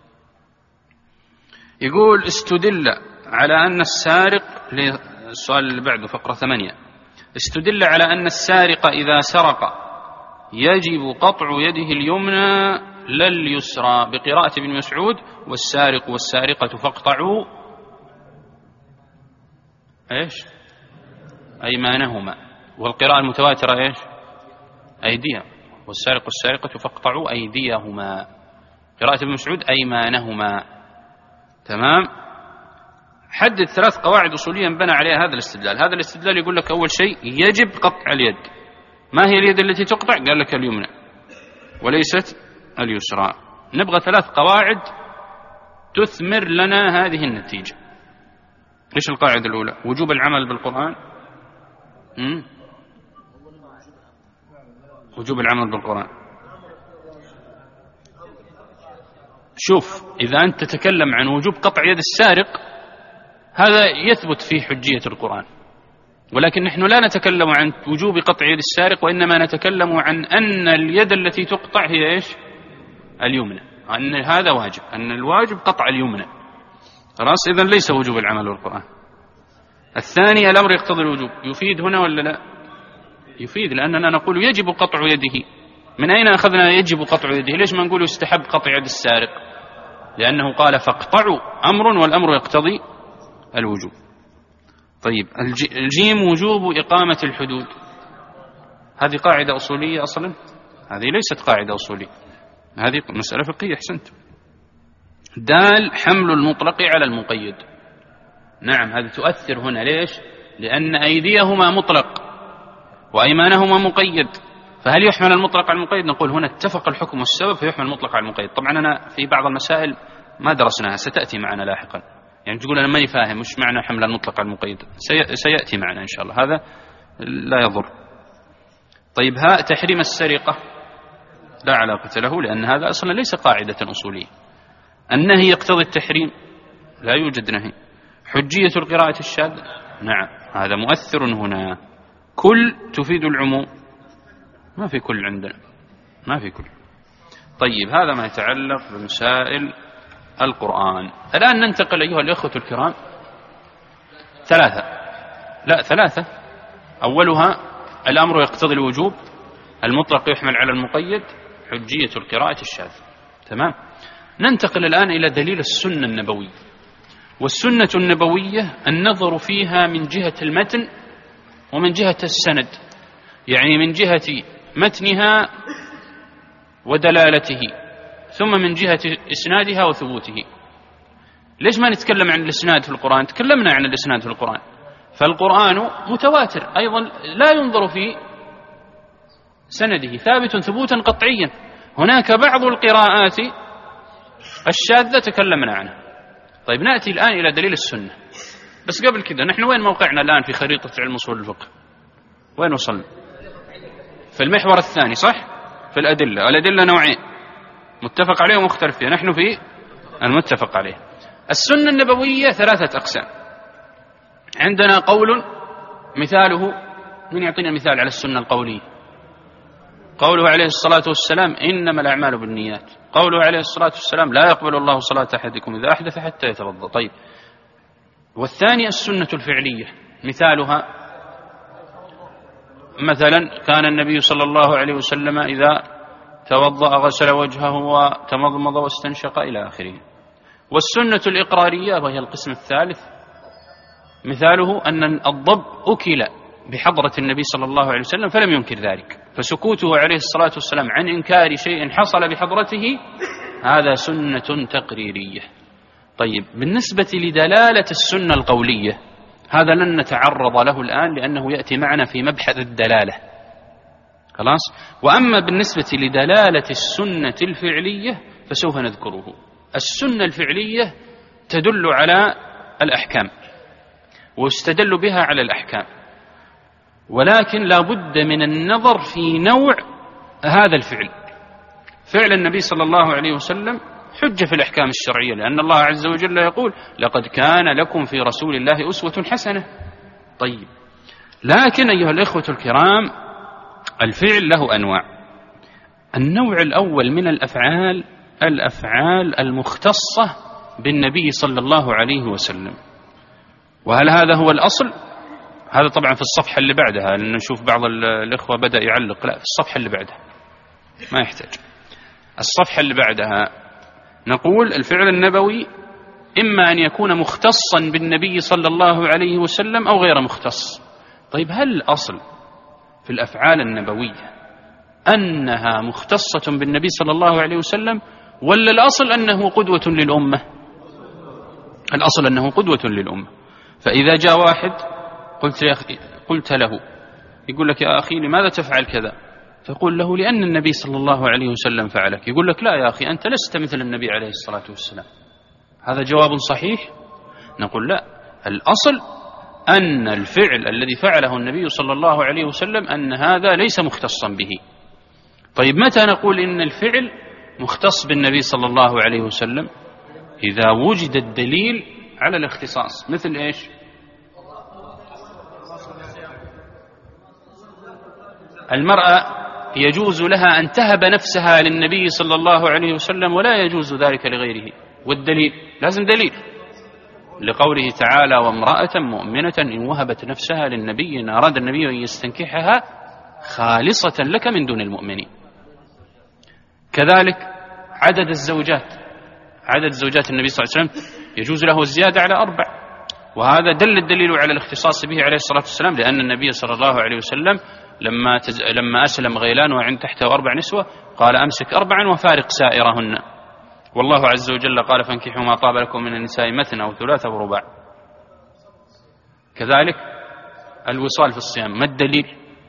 يقول استدل على أن السارق، للسؤال اللي بعده فقرة ثمانية، استدل على أن السارق إذا سرق يجب قطع يده اليمنى لا اليسرى بقراءة ابن مسعود والسارق والسارقة فاقطعوا ايش أيمانهما، والقراءة المتواترة ايش أيديها، والسارق والسارقة فاقطعوا أيديهما، قراءة ابن مسعود أيمانهما. تمام؟ حدد ثلاث قواعد أصولية بنى عليها هذا الاستدلال. هذا الاستدلال يقول لك أول شيء يجب قطع اليد. ما هي اليد التي تقطع؟ قال لك اليمنى وليست اليسرى. نبغى ثلاث قواعد تثمر لنا هذه النتيجة. إيش القاعدة الأولى؟ وجوب العمل بالقرآن. م? وجوب العمل بالقرآن. شوف، إذا أنت تتكلم عن وجوب قطع يد السارق هذا يثبت في حجية القرآن، ولكن نحن لا نتكلم عن وجوب قطع يد السارق، وإنما نتكلم عن أن اليد التي تقطع هي إيش؟ اليمنى، أن هذا واجب، أن الواجب قطع اليمنى. خلاص، إذن ليس وجوب العمل بالقرآن. الثاني الأمر يقتضي الوجوب، يفيد هنا ولا لا؟ يفيد، لأننا نقول يجب قطع يده. من أين أخذنا يجب قطع يده؟ ليش ما نقول يستحب قطع يد السارق؟ لأنه قال فاقطعوا أمر، والأمر يقتضي الوجوب. طيب، الجيم وجوب إقامة الحدود. هذه قاعدة أصولية أصلا؟ هذه ليست قاعدة أصولية، هذه مسألة فقهية. أحسنت. دال حمل المطلق على المقيد. نعم، هذه تؤثر هنا. ليش؟ لأن أيديهما مطلق وأيمانهما مقيد، فهل يحمل المطلق على المقيد؟ نقول هنا اتفق الحكم والسبب فيحمل المطلق على المقيد. طبعا أنا في بعض المسائل ما درسناها، ستأتي معنا لاحقا، يعني تقول أنا ماني فاهم وش معنى حمل المطلق على المقيد، سيأتي معنا إن شاء الله، هذا لا يضر. طيب، ها تحريم السرقة لا علاقة له، لأن هذا أصلا ليس قاعدة أصولية. النهي يقتضي التحريم، لا يوجد نهي. حجية القراءة الشاذة، نعم هذا مؤثر هنا. كل تفيد العموم، ما في كل عندنا، ما في كل. طيب، هذا ما يتعلق بمسائل القرآن. الآن ننتقل أيها الأخوة الكرام ثلاثة، لا ثلاثة. أولها الأمر يقتضي الوجوب، المطلق يحمل على المقيد، حجية القراءة الشاذة. تمام؟ ننتقل الآن إلى دليل السنة النبوية. والسنة النبوية النظر فيها من جهة المتن ومن جهة السند، يعني من جهة متنها ودلالته، ثم من جهة إسنادها وثبوته. ليش ما نتكلم عن الإسناد في القرآن؟ تكلمنا عن الإسناد في القرآن، فالقرآن متواتر أيضا لا ينظر في سنده، ثابت ثبوتا قطعيا. هناك بعض القراءات الشاذة تكلمنا عنها. طيب نأتي الآن إلى دليل السنة. بس قبل كده نحن وين موقعنا الآن في خريطة علم أصول الفقه؟ وين وصلنا؟ في المحور الثاني، صح؟ في الأدلة. الأدلة نوعين، متفق عليه ومختلف فيه. نحن في المتفق عليه. السنة النبوية ثلاثة أقسام. عندنا قول مثاله، من يعطينا مثال على السنة القولية؟ قوله عليه الصلاة والسلام إنما الأعمال بالنيات. قوله عليه الصلاة والسلام لا يقبل الله صلاة أحدكم إذا أحدث حتى يتوضأ. طيب، والثاني السنة الفعلية، مثالها مثلا كان النبي صلى الله عليه وسلم إذا توضأ غسل وجهه وتمضمض واستنشق إلى آخره. والسنة الإقرارية وهي القسم الثالث، مثاله أن الضب أكل بحضرة النبي صلى الله عليه وسلم فلم ينكر ذلك، فسكوته عليه الصلاة والسلام عن إنكار شيء حصل بحضرته هذا سنة تقريرية. طيب، بالنسبة لدلالة السنة القولية هذا لن نتعرض له الآن لأنه يأتي معنا في مبحث الدلالة، خلاص. وأما بالنسبة لدلالة السنة الفعلية فسوف نذكره. السنة الفعلية تدل على الأحكام واستدل بها على الأحكام، ولكن لا بد من النظر في نوع هذا الفعل. فعل النبي صلى الله عليه وسلم حجة في الأحكام الشرعية، لأن الله عز وجل يقول لقد كان لكم في رسول الله أسوة حسنة. طيب، لكن أيها الإخوة الكرام الفعل له أنواع. النوع الأول من الأفعال الأفعال المختصة بالنبي صلى الله عليه وسلم. وهل هذا هو الأصل؟ هذا طبعا في الصفحة اللي بعدها، لأن نشوف بعض الإخوة بدأ يعلق. لا، في الصفحة اللي بعدها، ما يحتاج. الصفحة اللي بعدها نقول الفعل النبوي إما أن يكون مختصا بالنبي صلى الله عليه وسلم أو غير مختص. طيب، هل الأصل في الأفعال النبوية أنها مختصة بالنبي صلى الله عليه وسلم، ولا الأصل أنه قدوة للأمة؟ الأصل أنه قدوة للأمة. فإذا جاء واحد قلت, يا أخي قلت له، يقول لك يا أخي لماذا تفعل كذا؟ فقول له لأن النبي صلى الله عليه وسلم فعلك. يقول لك لا يا أخي أنت لست مثل النبي عليه الصلاة والسلام. هذا جواب صحيح؟ نقول لا، الأصل أن الفعل الذي فعله النبي صلى الله عليه وسلم أن هذا ليس مختصا به. طيب، متى نقول إن الفعل مختص بالنبي صلى الله عليه وسلم؟ إذا وجد الدليل على الاختصاص. مثل إيش؟ المرأة يجوز لها أن تهب نفسها للنبي صلى الله عليه وسلم ولا يجوز ذلك لغيره. والدليل لازم دليل، لقوله تعالى وامرأة مؤمنة إن وهبت نفسها للنبي إن أراد النبي أن يستنكحها خالصة لك من دون المؤمنين. كذلك عدد الزوجات، عدد زوجات النبي صلى الله عليه وسلم يجوز له الزيادة على أربع، وهذا دل الدليل على الاختصاص به عليه الصلاة والسلام، لأن النبي صلى الله عليه وسلم لما تز... لما أسلم غيلان وعند تحته أربع نسوة قال أمسك أربعا وفارق سائرهن، والله عز وجل قال فانكحوا ما طاب لكم من النساء مثنى وثلاث ورباع. كذلك الوصال في الصيام، ما الدليل؟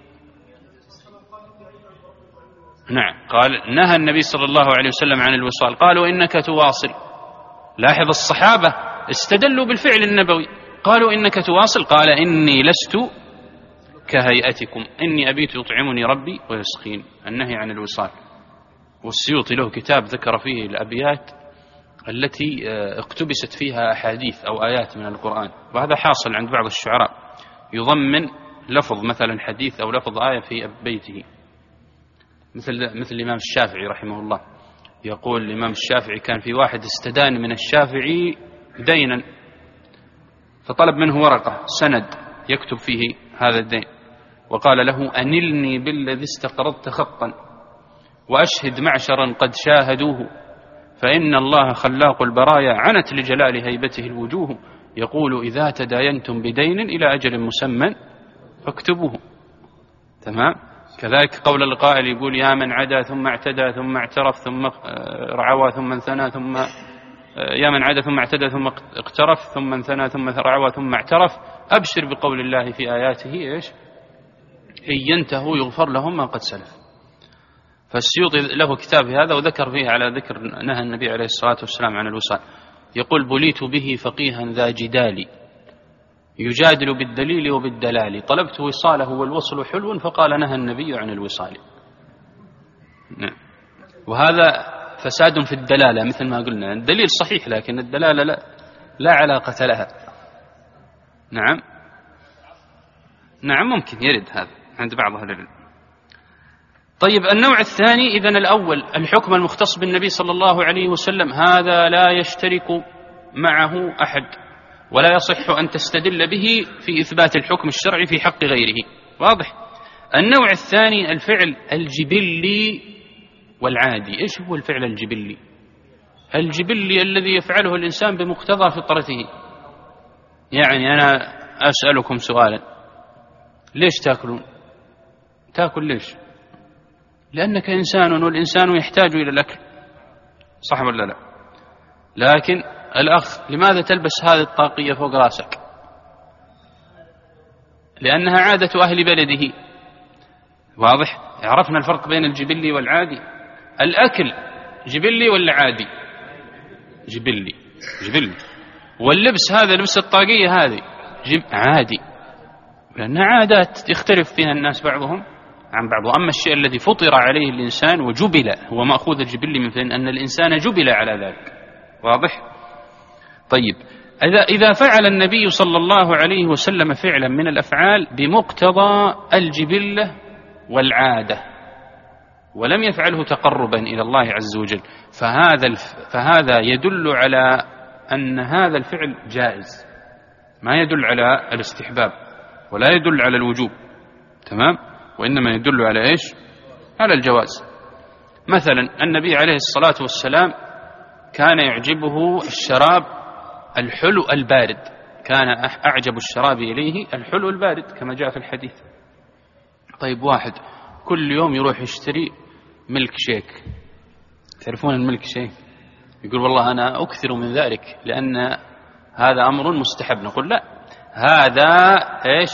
نعم، قال نهى النبي صلى الله عليه وسلم عن الوصال، قالوا إنك تواصل. لاحظ الصحابة استدلوا بالفعل النبوي، قالوا إنك تواصل، قال إني لست كهيئتكم إني أبيت يطعمني ربي ويسقين. النهي عن الوصال. والسيوطي له كتاب ذكر فيه الأبيات التي اقتبست فيها أحاديث أو آيات من القرآن، وهذا حاصل عند بعض الشعراء، يضمن لفظ مثلا حديث أو لفظ آية في بيته، مثل مثل الإمام الشافعي رحمه الله. يقول الإمام الشافعي كان في واحد استدان من الشافعي دينا، فطلب منه ورقة سند يكتب فيه هذا الدين، وقال له أنلني بالذي استقرضت خطا وأشهد معشرا قد شاهدوه فإن الله خلاق البرايا عنت لجلال هيبته الوجوه، يقول إذا تداينتم بدين إلى أجل مسمى فاكتبوه. تمام. كذلك قول القائل يقول يا من عدا ثم اعتدى ثم اعترف ثم رعوى ثم انثنى ثم يا من عدا ثم اعتدى ثم اقترف ثم انثنى ثم رعوى ثم اعترف، أبشر بقول الله في آياته إيش؟ إن ينتهوا يغفر لهم ما قد سلف. فالسيوطي له كتاب في هذا وذكر فيه على ذكر نهى النبي عليه الصلاة والسلام عن الوصال، يقول بليت به فقيها ذا جدال يجادل بالدليل وبالدلال، طلبت وصاله والوصل حلو فقال نهى النبي عن الوصال. نعم. وهذا فساد في الدلالة مثل ما قلنا، الدليل صحيح لكن الدلالة لا, لا علاقة لها. نعم نعم ممكن يرد هذا عند بعض أهل العلم. طيب النوع الثاني، إذن الأول الحكم المختص بالنبي صلى الله عليه وسلم، هذا لا يشترك معه أحد ولا يصح أن تستدل به في إثبات الحكم الشرعي في حق غيره. واضح؟ النوع الثاني الفعل الجبلي والعادي. إيش هو الفعل الجبلي؟ الجبلي الذي يفعله الإنسان بمقتضى فطرته. يعني أنا أسألكم سؤالا، ليش تأكلون؟ تأكل ليش؟ لأنك إنسان والإنسان يحتاج إلى الأكل، صح ولا لا؟ لكن الأخ لماذا تلبس هذه الطاقية فوق راسك؟ لأنها عادة أهل بلده. واضح؟ عرفنا الفرق بين الجبلي والعادي. الأكل جبلي ولا عادي؟ جبلي جبلي. واللبس هذا لبس الطاقية هذه جب عادي، لأنها عادات يختلف فيها الناس بعضهم عن بعض. أما الشيء الذي فطر عليه الإنسان وجبل هو مأخوذ الجبلي من فين؟ أن الإنسان جبل على ذلك. واضح؟ طيب إذا إذا فعل النبي صلى الله عليه وسلم فعلا من الأفعال بمقتضى الجبلة والعادة ولم يفعله تقربا إلى الله عز وجل، فهذا فهذا يدل على أن هذا الفعل جائز، ما يدل على الاستحباب ولا يدل على الوجوب. تمام؟ وإنما يدل على إيش؟ على الجواز. مثلا النبي عليه الصلاة والسلام كان يعجبه الشراب الحلو البارد، كان أعجب الشراب إليه الحلو البارد كما جاء في الحديث. طيب واحد كل يوم يروح يشتري ملك شيك، تعرفون الملك شيك؟ يقول والله أنا أكثر من ذلك لأن هذا أمر مستحب. نقول لا، هذا إيش؟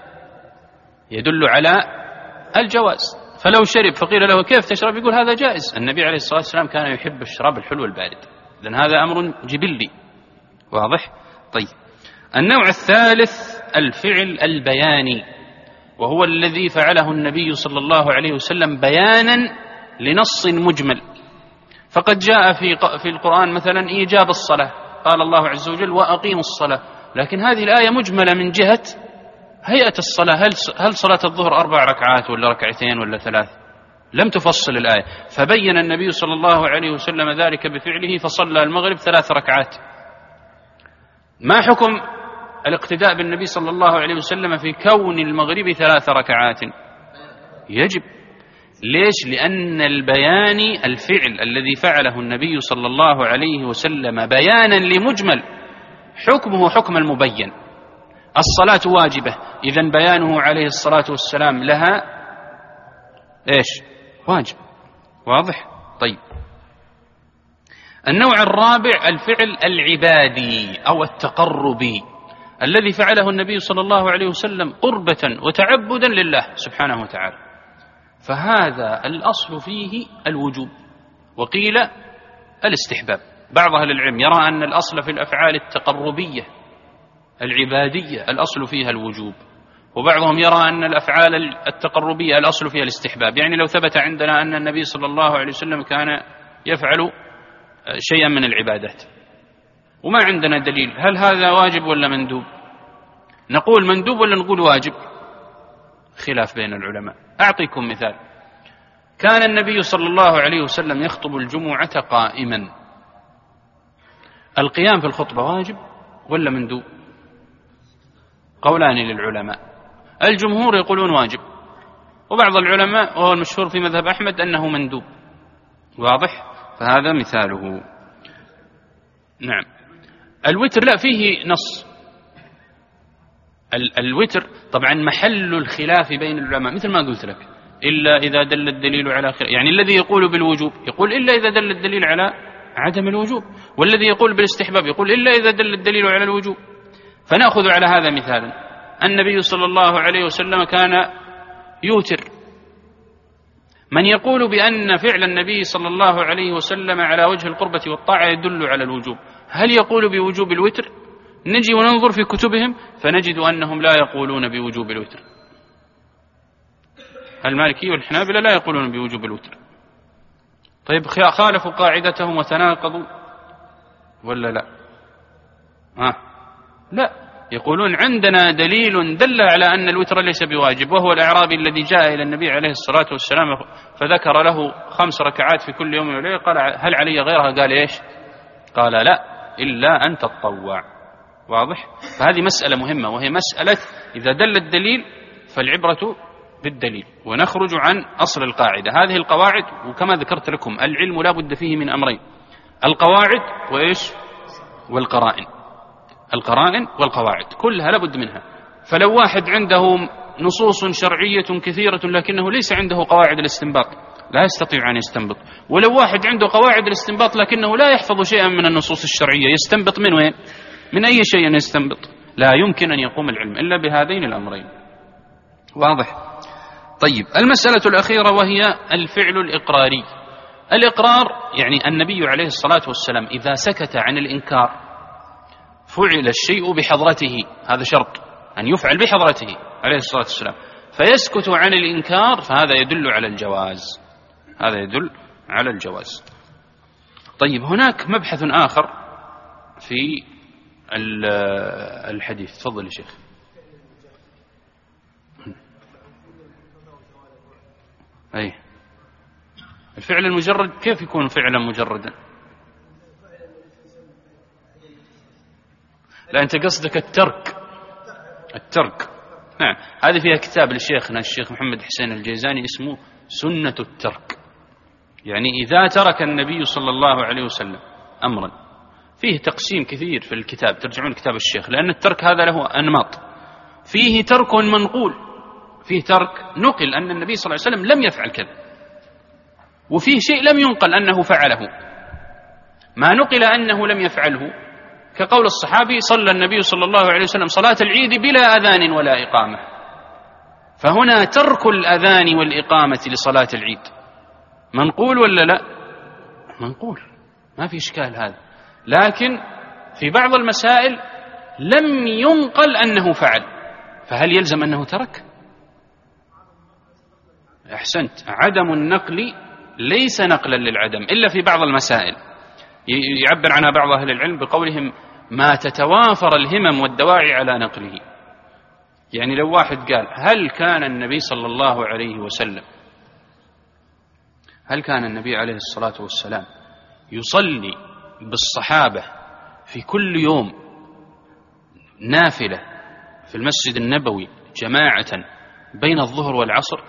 يدل على الجواز. فلو شرب فقيل له كيف تشرب؟ يقول هذا جائز. النبي عليه الصلاة والسلام كان يحب الشراب الحلو البارد، إذن هذا أمر جبلي. واضح؟ طيب النوع الثالث الفعل البياني، وهو الذي فعله النبي صلى الله عليه وسلم بيانا لنص مجمل. فقد جاء في في القرآن مثلا إيجاب الصلاة، قال الله عز وجل وأقيموا الصلاة، لكن هذه الآية مجملة من جهة هيئة الصلاة. هل هل صلاة الظهر أربع ركعات ولا ركعتين ولا ثلاث؟ لم تفصل الآية، فبين النبي صلى الله عليه وسلم ذلك بفعله فصلى المغرب ثلاث ركعات. ما حكم الاقتداء بالنبي صلى الله عليه وسلم في كون المغرب ثلاث ركعات؟ يجب. ليش؟ لأن البياني الفعل الذي فعله النبي صلى الله عليه وسلم بيانا لمجمل حكمه حكم المبين. الصلاة واجبة، إذن بيانه عليه الصلاة والسلام لها إيش؟ واجب. واضح؟ طيب النوع الرابع الفعل العبادي أو التقربي الذي فعله النبي صلى الله عليه وسلم قربة وتعبدا لله سبحانه وتعالى، فهذا الأصل فيه الوجوب وقيل الاستحباب. بعض أهل العلم يرى أن الأصل في الأفعال التقربية العبادية الأصل فيها الوجوب، وبعضهم يرى أن الأفعال التقربية الأصل فيها الاستحباب. يعني لو ثبت عندنا أن النبي صلى الله عليه وسلم كان يفعل شيئا من العبادات وما عندنا دليل، هل هذا واجب ولا مندوب؟ نقول مندوب ولا نقول واجب؟ خلاف بين العلماء. أعطيكم مثال، كان النبي صلى الله عليه وسلم يخطب الجمعة قائما، القيام في الخطبة واجب ولا مندوب؟ قولان للعلماء، الجمهور يقولون واجب، وبعض العلماء وهو المشهور في مذهب أحمد أنه مندوب. واضح؟ فهذا مثاله. نعم. الوتر لا فيه نص. ال الوتر طبعا محل الخلاف بين العلماء مثل ما قلت لك، إلا إذا دل الدليل على خلاف، يعني الذي يقول بالوجوب يقول إلا إذا دل الدليل على عدم الوجوب، والذي يقول بالاستحباب يقول إلا إذا دل الدليل على الوجوب. فنأخذ على هذا مثالا، النبي صلى الله عليه وسلم كان يوتر. من يقول بأن فعل النبي صلى الله عليه وسلم على وجه القربة والطاعة يدل على الوجوب، هل يقول بوجوب الوتر؟ نجي وننظر في كتبهم فنجد أنهم لا يقولون بوجوب الوتر. المالكي والحنابلة لا يقولون بوجوب الوتر. طيب خالفوا قاعدتهم وتناقضوا ولا لا؟ آه. لا، يقولون عندنا دليل دل على أن الوتر ليس بواجب، وهو الأعرابي الذي جاء إلى النبي عليه الصلاة والسلام فذكر له خمس ركعات في كل يوم وليلة، قال هل علي غيرها؟ قال إيش؟ قال لا، إلا أن تتطوع. واضح؟ فهذه مسألة مهمة، وهي مسألة إذا دل الدليل فالعبرة بالدليل، ونخرج عن أصل القاعدة. هذه القواعد، وكما ذكرت لكم العلم لا بد فيه من أمرين: القواعد وإيش؟ والقرائن. القرائن والقواعد كلها لابد منها. فلو واحد عنده نصوص شرعية كثيرة لكنه ليس عنده قواعد الاستنباط لا يستطيع أن يستنبط، ولو واحد عنده قواعد الاستنباط لكنه لا يحفظ شيئا من النصوص الشرعية يستنبط من وين؟ من أي شيء يستنبط؟ لا يمكن أن يقوم العلم إلا بهذين الأمرين. واضح؟ طيب، المسألة الأخيرة وهي الفعل الإقراري. الإقرار يعني النبي عليه الصلاة والسلام إذا سكت عن الإنكار فعل الشيء بحضرته، هذا شرط أن يفعل بحضرته عليه الصلاة والسلام، فيسكت عن الإنكار فهذا يدل على الجواز، هذا يدل على الجواز. طيب، هناك مبحث آخر في الحديث. تفضل يا شيخ. أي الفعل المجرد كيف يكون فعلا مجردا؟ لا، أنت قصدك الترك. الترك، نعم. هذه فيها كتاب لشيخنا الشيخ محمد حسين الجيزاني اسمه سنة الترك، يعني إذا ترك النبي صلى الله عليه وسلم أمرا، فيه تقسيم كثير في الكتاب، ترجعون كتاب الشيخ، لأن الترك هذا له أنماط. فيه ترك منقول، فيه ترك نقل أن النبي صلى الله عليه وسلم لم يفعل كذا، وفيه شيء لم ينقل أنه فعله. ما نقل أنه لم يفعله كقول الصحابي: صلى النبي صلى الله عليه وسلم صلاة العيد بلا أذان ولا إقامة، فهنا ترك الأذان والإقامة لصلاة العيد منقول ولا لا؟ منقول، ما في إشكال هذا. لكن في بعض المسائل لم ينقل أنه فعل، فهل يلزم أنه ترك؟ أحسنت، عدم النقل ليس نقلا للعدم إلا في بعض المسائل، يعبر عنها بعض أهل العلم بقولهم: ما تتوافر الهمم والدواعي على نقله. يعني لو واحد قال: هل كان النبي صلى الله عليه وسلم هل كان النبي عليه الصلاة والسلام يصلي بالصحابة في كل يوم نافلة في المسجد النبوي جماعة بين الظهر والعصر؟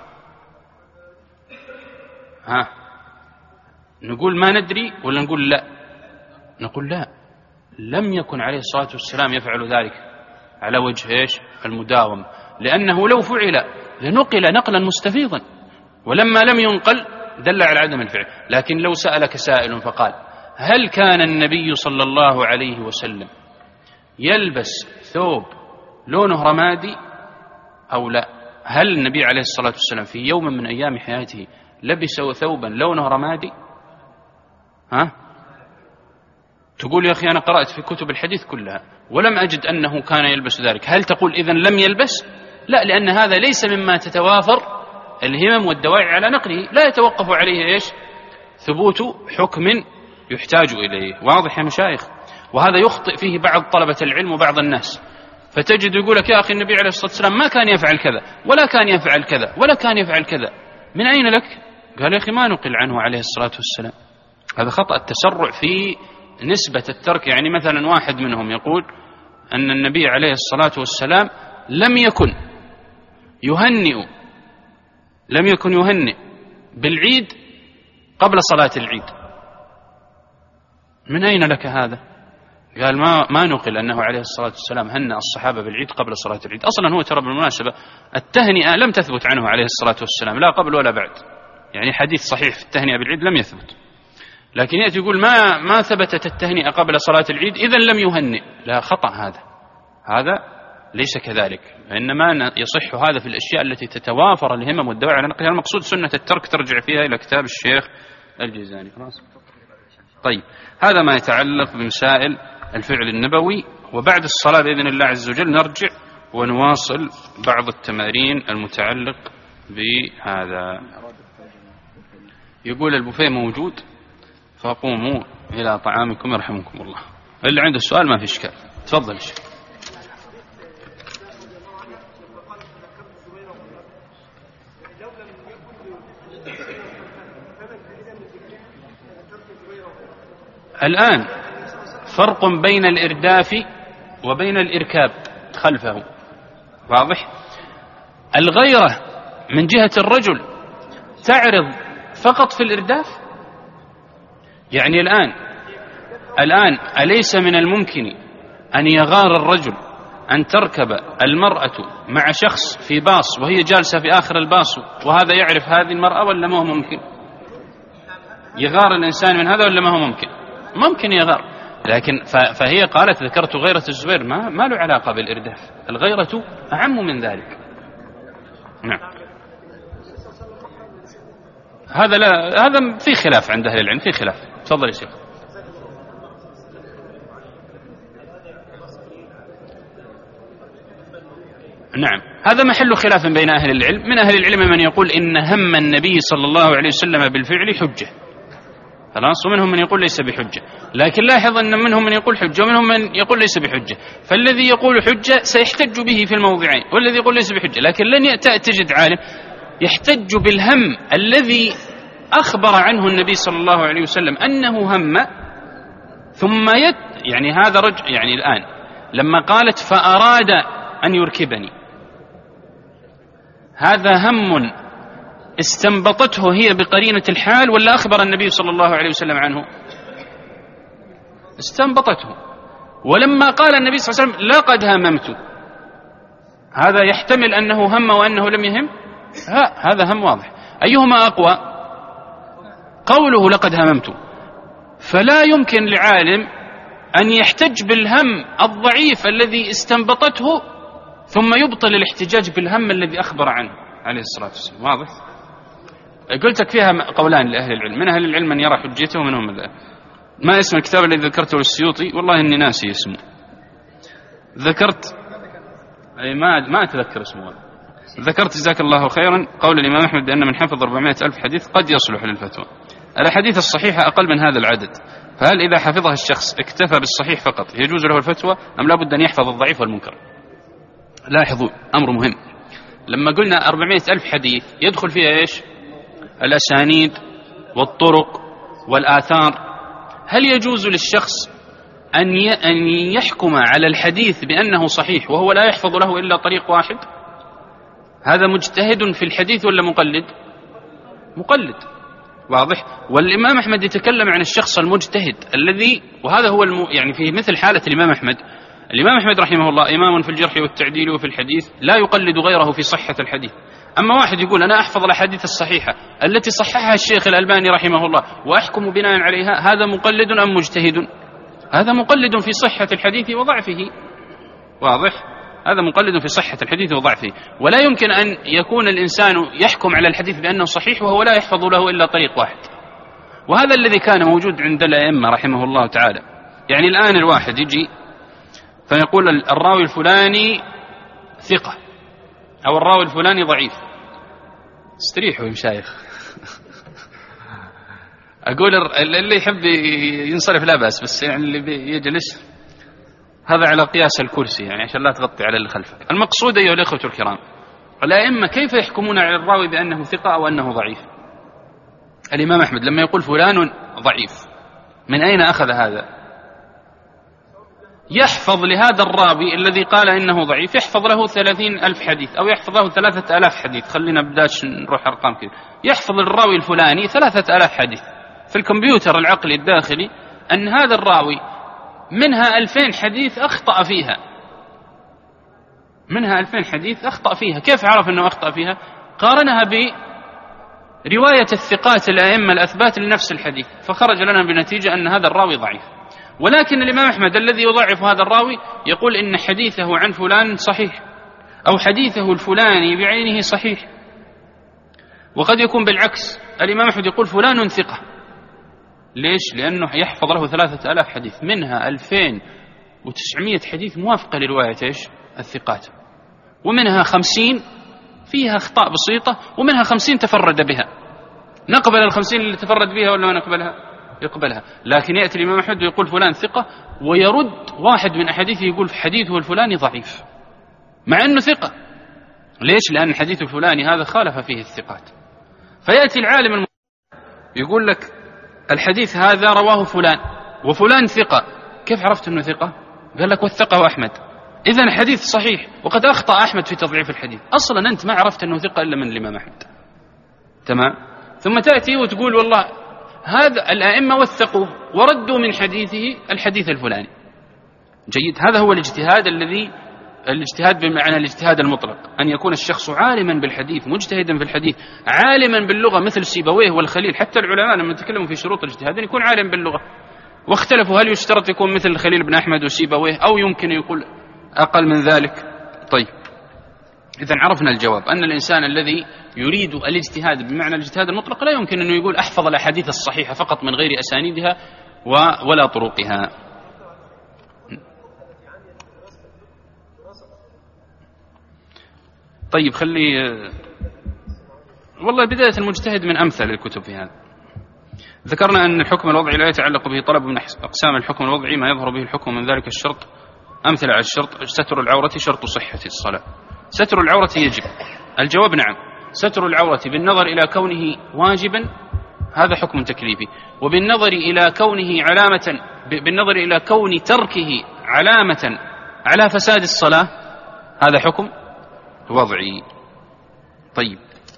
ها، نقول ما ندري ولا نقول لا؟ نقول لا، لم يكن عليه الصلاة والسلام يفعل ذلك على وجه إيش؟ المداوم، لأنه لو فعل لنقل نقلا مستفيضا، ولما لم ينقل دل على عدم الفعل. لكن لو سألك سائل فقال: هل كان النبي صلى الله عليه وسلم يلبس ثوب لونه رمادي أو لا؟ هل النبي عليه الصلاة والسلام في يوم من أيام حياته لبس ثوبا لونه رمادي؟ ها؟ تقول: يا أخي أنا قرأت في كتب الحديث كلها ولم أجد أنه كان يلبس ذلك. هل تقول إذن لم يلبس؟ لا، لأن هذا ليس مما تتوافر الهمم والدواعي على نقله، لا يتوقف عليه إيش؟ ثبوت حكم يحتاج إليه. واضح يا مشايخ؟ وهذا يخطئ فيه بعض طلبة العلم وبعض الناس، فتجد يقول لك: يا أخي النبي عليه الصلاة والسلام ما كان يفعل كذا ولا كان يفعل كذا ولا كان يفعل كذا. من أين لك؟ قال: يا أخي ما نقل عنه عليه الصلاة والسلام. هذا خطأ، التسرع في نسبة الترك. يعني مثلا واحد منهم يقول أن النبي عليه الصلاة والسلام لم يكن يهنئ لم يكن يهنئ بالعيد قبل صلاة العيد، من أين لك هذا؟ قال ما ما نقل أنه عليه الصلاة والسلام هنأ الصحابة بالعيد قبل صلاة العيد. أصلا هو ترى بالمناسبة التهنئة لم تثبت عنه عليه الصلاة والسلام لا قبل ولا بعد، يعني حديث صحيح في التهنئة بالعيد لم يثبت، لكن يأتي يقول ما ما ثبتت التهنئة قبل صلاة العيد إذا لم يهنئ. لا، خطأ هذا، هذا ليس كذلك، إنما يصح هذا في الأشياء التي تتوافر الهمم والدواعي على نقلها. المقصود سنة الترك ترجع فيها إلى كتاب الشيخ الجيزاني. خلاص. طيب، هذا ما يتعلق بمسائل الفعل النبوي، وبعد الصلاة بإذن الله عز وجل نرجع ونواصل بعض التمارين المتعلق بهذا. يقول البوفيه موجود فقوموا إلى طعامكم يرحمكم الله. اللي عنده السؤال ما في إشكال، تفضل الشيخ. الآن فرق بين الإرداف وبين الإركاب خلفه، واضح؟ الغيرة من جهة الرجل تعرض فقط في الإرداف، يعني الآن الآن أليس من الممكن أن يغار الرجل أن تركب المرأة مع شخص في باص وهي جالسة في آخر الباص وهذا يعرف هذه المرأة، ولا ما هو ممكن؟ يغار الإنسان من هذا ولا ما هو ممكن؟ ممكن يغار، لكن فهي قالت ذكرت غيرة الزبير، ما ما له علاقة بالإرداف، الغيرة أعم من ذلك. نعم، هذا لا هذا في خلاف عند أهل العلم، في خلاف. تفضل يا شيخ. نعم، هذا محل خلاف بين أهل العلم. من أهل العلم من يقول إن هم النبي صلى الله عليه وسلم بالفعل حجة، خلاص، ومنهم من يقول ليس بحجة، لكن لاحظ أن منهم من يقول حجة ومنهم من يقول ليس بحجة، فالذي يقول حجة سيحتج به في الموضعين، والذي يقول ليس بحجة، لكن لن تجد عالم يحتج بالهم الذي أخبر عنه النبي صلى الله عليه وسلم أنه هم ثم يت يعني هذا رجل، يعني الآن لما قالت فأراد أن يركبني، هذا هم استنبطته هي بقرينة الحال ولا أخبر النبي صلى الله عليه وسلم عنه؟ استنبطته. ولما قال النبي صلى الله عليه وسلم لقد هممت، هذا يحتمل أنه هم وأنه لم يهم؟ ها، هذا هم واضح. أيهما أقوى؟ قوله لقد هممت. فلا يمكن لعالم أن يحتج بالهم الضعيف الذي استنبطته ثم يبطل الاحتجاج بالهم الذي أخبر عنه عليه الصلاة والسلام. واضح؟ قلت لك فيها قولان لأهل العلم، من أهل العلم من يرى حجته ومنهم من لا. ما اسم الكتاب الذي ذكرته للسيوطي؟ والله إني ناسي اسمه، ذكرت أي ما ما أتذكر اسمه. ذكرت جزاك الله خيرا قول الإمام أحمد بأن من حفظ أربعمائة ألف حديث قد يصلح للفتوى. الأحاديث الصحيحة أقل من هذا العدد، فهل إذا حفظها الشخص اكتفى بالصحيح فقط يجوز له الفتوى أم لا بد أن يحفظ الضعيف والمنكر؟ لاحظوا أمر مهم، لما قلنا أربعمائة ألف حديث يدخل فيها إيش؟ الأسانيد والطرق والآثار. هل يجوز للشخص أن يحكم على الحديث بأنه صحيح وهو لا يحفظ له إلا طريق واحد؟ هذا مجتهد في الحديث ولا مقلد؟ مقلد، واضح. والإمام أحمد يتكلم عن الشخص المجتهد الذي، وهذا هو الم... يعني في مثل حالة الإمام أحمد، الإمام أحمد رحمه الله إمام في الجرح والتعديل وفي الحديث لا يقلد غيره في صحة الحديث. أما واحد يقول أنا أحفظ الأحاديث الصحيحة التي صححها الشيخ الألباني رحمه الله وأحكم بناء عليها، هذا مقلد أم مجتهد؟ هذا مقلد في صحة الحديث وضعفه، واضح. هذا مقلد في صحة الحديث وضعفه، ولا يمكن أن يكون الإنسان يحكم على الحديث بأنه صحيح وهو لا يحفظ له إلا طريق واحد. وهذا الذي كان موجود عند الأئمة رحمه الله تعالى. يعني الآن الواحد يجي فيقول الراوي الفلاني ثقة أو الراوي الفلاني ضعيف، استريحوا يا مشايخ. أقول اللي يحب ينصرف لا بأس، بس يعني اللي يجلس هذا على قياس الكرسي، يعني عشان لا تغطي على اللي خلفك. المقصود أيها الأخوة الكرام، الأئمة كيف يحكمون على الراوي بأنه ثقة أو أنه ضعيف؟ الإمام أحمد لما يقول فلان ضعيف، من أين أخذ هذا؟ يحفظ لهذا الراوي الذي قال إنه ضعيف يحفظ له ثلاثين ألف حديث أو يحفظ له ثلاثة ألاف حديث، خلينا بداش نروح أرقام كذا، يحفظ الراوي الفلاني ثلاثة ألاف حديث في الكمبيوتر العقلي الداخلي. أن هذا الراوي منها ألفين حديث أخطأ فيها، منها ألفين حديث أخطأ فيها. كيف عرف أنه أخطأ فيها؟ قارنها برواية الثقات الأئمة الأثبات لنفس الحديث، فخرج لنا بنتيجة أن هذا الراوي ضعيف. ولكن الإمام أحمد الذي يضعف هذا الراوي يقول إن حديثه عن فلان صحيح، أو حديثه الفلاني بعينه صحيح. وقد يكون بالعكس، الإمام أحمد يقول فلان ثقة. ليش؟ لأنه يحفظ له ثلاثة آلاف حديث، منها ألفين وتسعمائة حديث موافقة لرواية إيش؟ الثقات، ومنها خمسين فيها أخطاء بسيطة، ومنها خمسين تفرد بها. نقبل الخمسين اللي تفرد بها ولا ما نقبلها؟ يقبلها. لكن يأتي الإمام أحمد ويقول فلان ثقة، ويرد واحد من أحاديثه يقول حديثه الفلاني ضعيف مع أنه ثقة. ليش؟ لأن الحديث الفلاني هذا خالف فيه الثقات. فيأتي العالم الم... يقول لك الحديث هذا رواه فلان وفلان ثقة، كيف عرفت أنه ثقة؟ قال لك وثقه أحمد، إذن الحديث صحيح، وقد أخطأ أحمد في تضعيف الحديث. أصلا أنت ما عرفت أنه ثقة إلا من الإمام أحمد. تمام؟ ثم تأتي وتقول والله هذا الأئمة وثقوه وردوا من حديثه الحديث الفلاني. جيد، هذا هو الاجتهاد الذي الاجتهاد بمعنى الاجتهاد المطلق، أن يكون الشخص عالما بالحديث، مجتهدا في الحديث، عالما باللغة مثل سيبويه والخليل. حتى العلماء لما يتكلموا في شروط الاجتهاد يكون عالم باللغة، واختلفوا هل يشترط يكون مثل الخليل بن أحمد وسيبويه أو يمكن يقول أقل من ذلك. طيب، إذن عرفنا الجواب، أن الإنسان الذي يريد الاجتهاد بمعنى الاجتهاد المطلق لا يمكن أنه يقول أحفظ الأحاديث الصحيحة فقط من غير أسانيدها ولا طرقها. طيب، خلي والله بداية المجتهد من أمثل الكتب في هذا. ذكرنا أن الحكم الوضعي لا يتعلق به طلب من أقسام الحكم الوضعي ما يظهر به الحكم من ذلك الشرط. أمثلة على الشرط: ستر العورة شرط صحة الصلاة. ستر العورة يجب. الجواب نعم. ستر العورة بالنظر إلى كونه واجبا هذا حكم تكليفي، وبالنظر إلى كونه علامة بالنظر إلى كون تركه علامة على فساد الصلاة هذا حكم وضعي. طيب،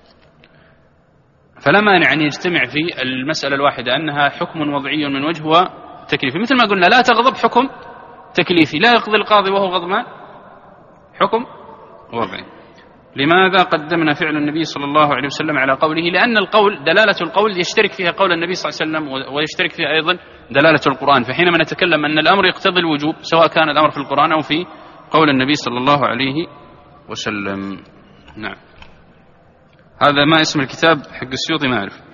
فلا مانع أن يجتمع في المسألة الواحدة أنها حكم وضعي من وجه وتكليفي، مثل ما قلنا لا تغضب حكم تكليفي، لا يقضي القاضي وهو غضبان حكم وضعي. لماذا قدمنا فعل النبي صلى الله عليه وسلم على قوله؟ لأن القول دلالة القول يشترك فيها قول النبي صلى الله عليه وسلم، ويشترك فيها أيضا دلالة القرآن. فحينما نتكلم أن الأمر يقتضي الوجوب سواء كان الأمر في القرآن أو في قول النبي صلى الله عليه وسلم. نعم، هذا ما اسم الكتاب حق السيوطي ما أعرف.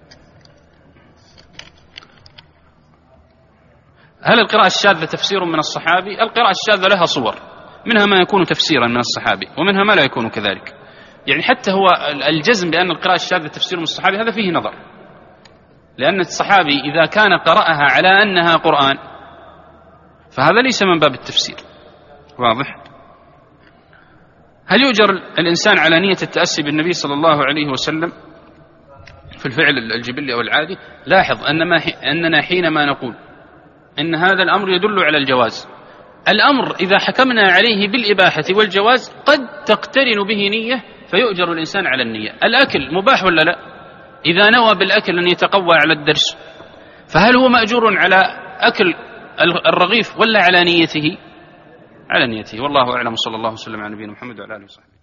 هل القراءة الشاذة تفسير من الصحابي؟ القراءة الشاذة لها صور، منها ما يكون تفسيرا من الصحابي ومنها ما لا يكون كذلك. يعني حتى هو الجزم بأن القراءة الشاذة تفسير من الصحابي هذا فيه نظر، لأن الصحابي إذا كان قرأها على أنها قرآن فهذا ليس من باب التفسير. واضح؟ هل يؤجر الإنسان على نية التأسي بالنبي صلى الله عليه وسلم في الفعل الجبلي أو العادي؟ لاحظ أن ما أننا حينما نقول إن هذا الأمر يدل على الجواز، الأمر إذا حكمنا عليه بالإباحة والجواز قد تقترن به نية فيؤجر الإنسان على النية. الأكل مباح ولا لا؟ إذا نوى بالأكل أن يتقوى على الدرس فهل هو مأجور على أكل الرغيف ولا على نيته؟ على نيته. والله أعلم، صلى الله وسلم على نبينا محمد وعلى آله وصحبه.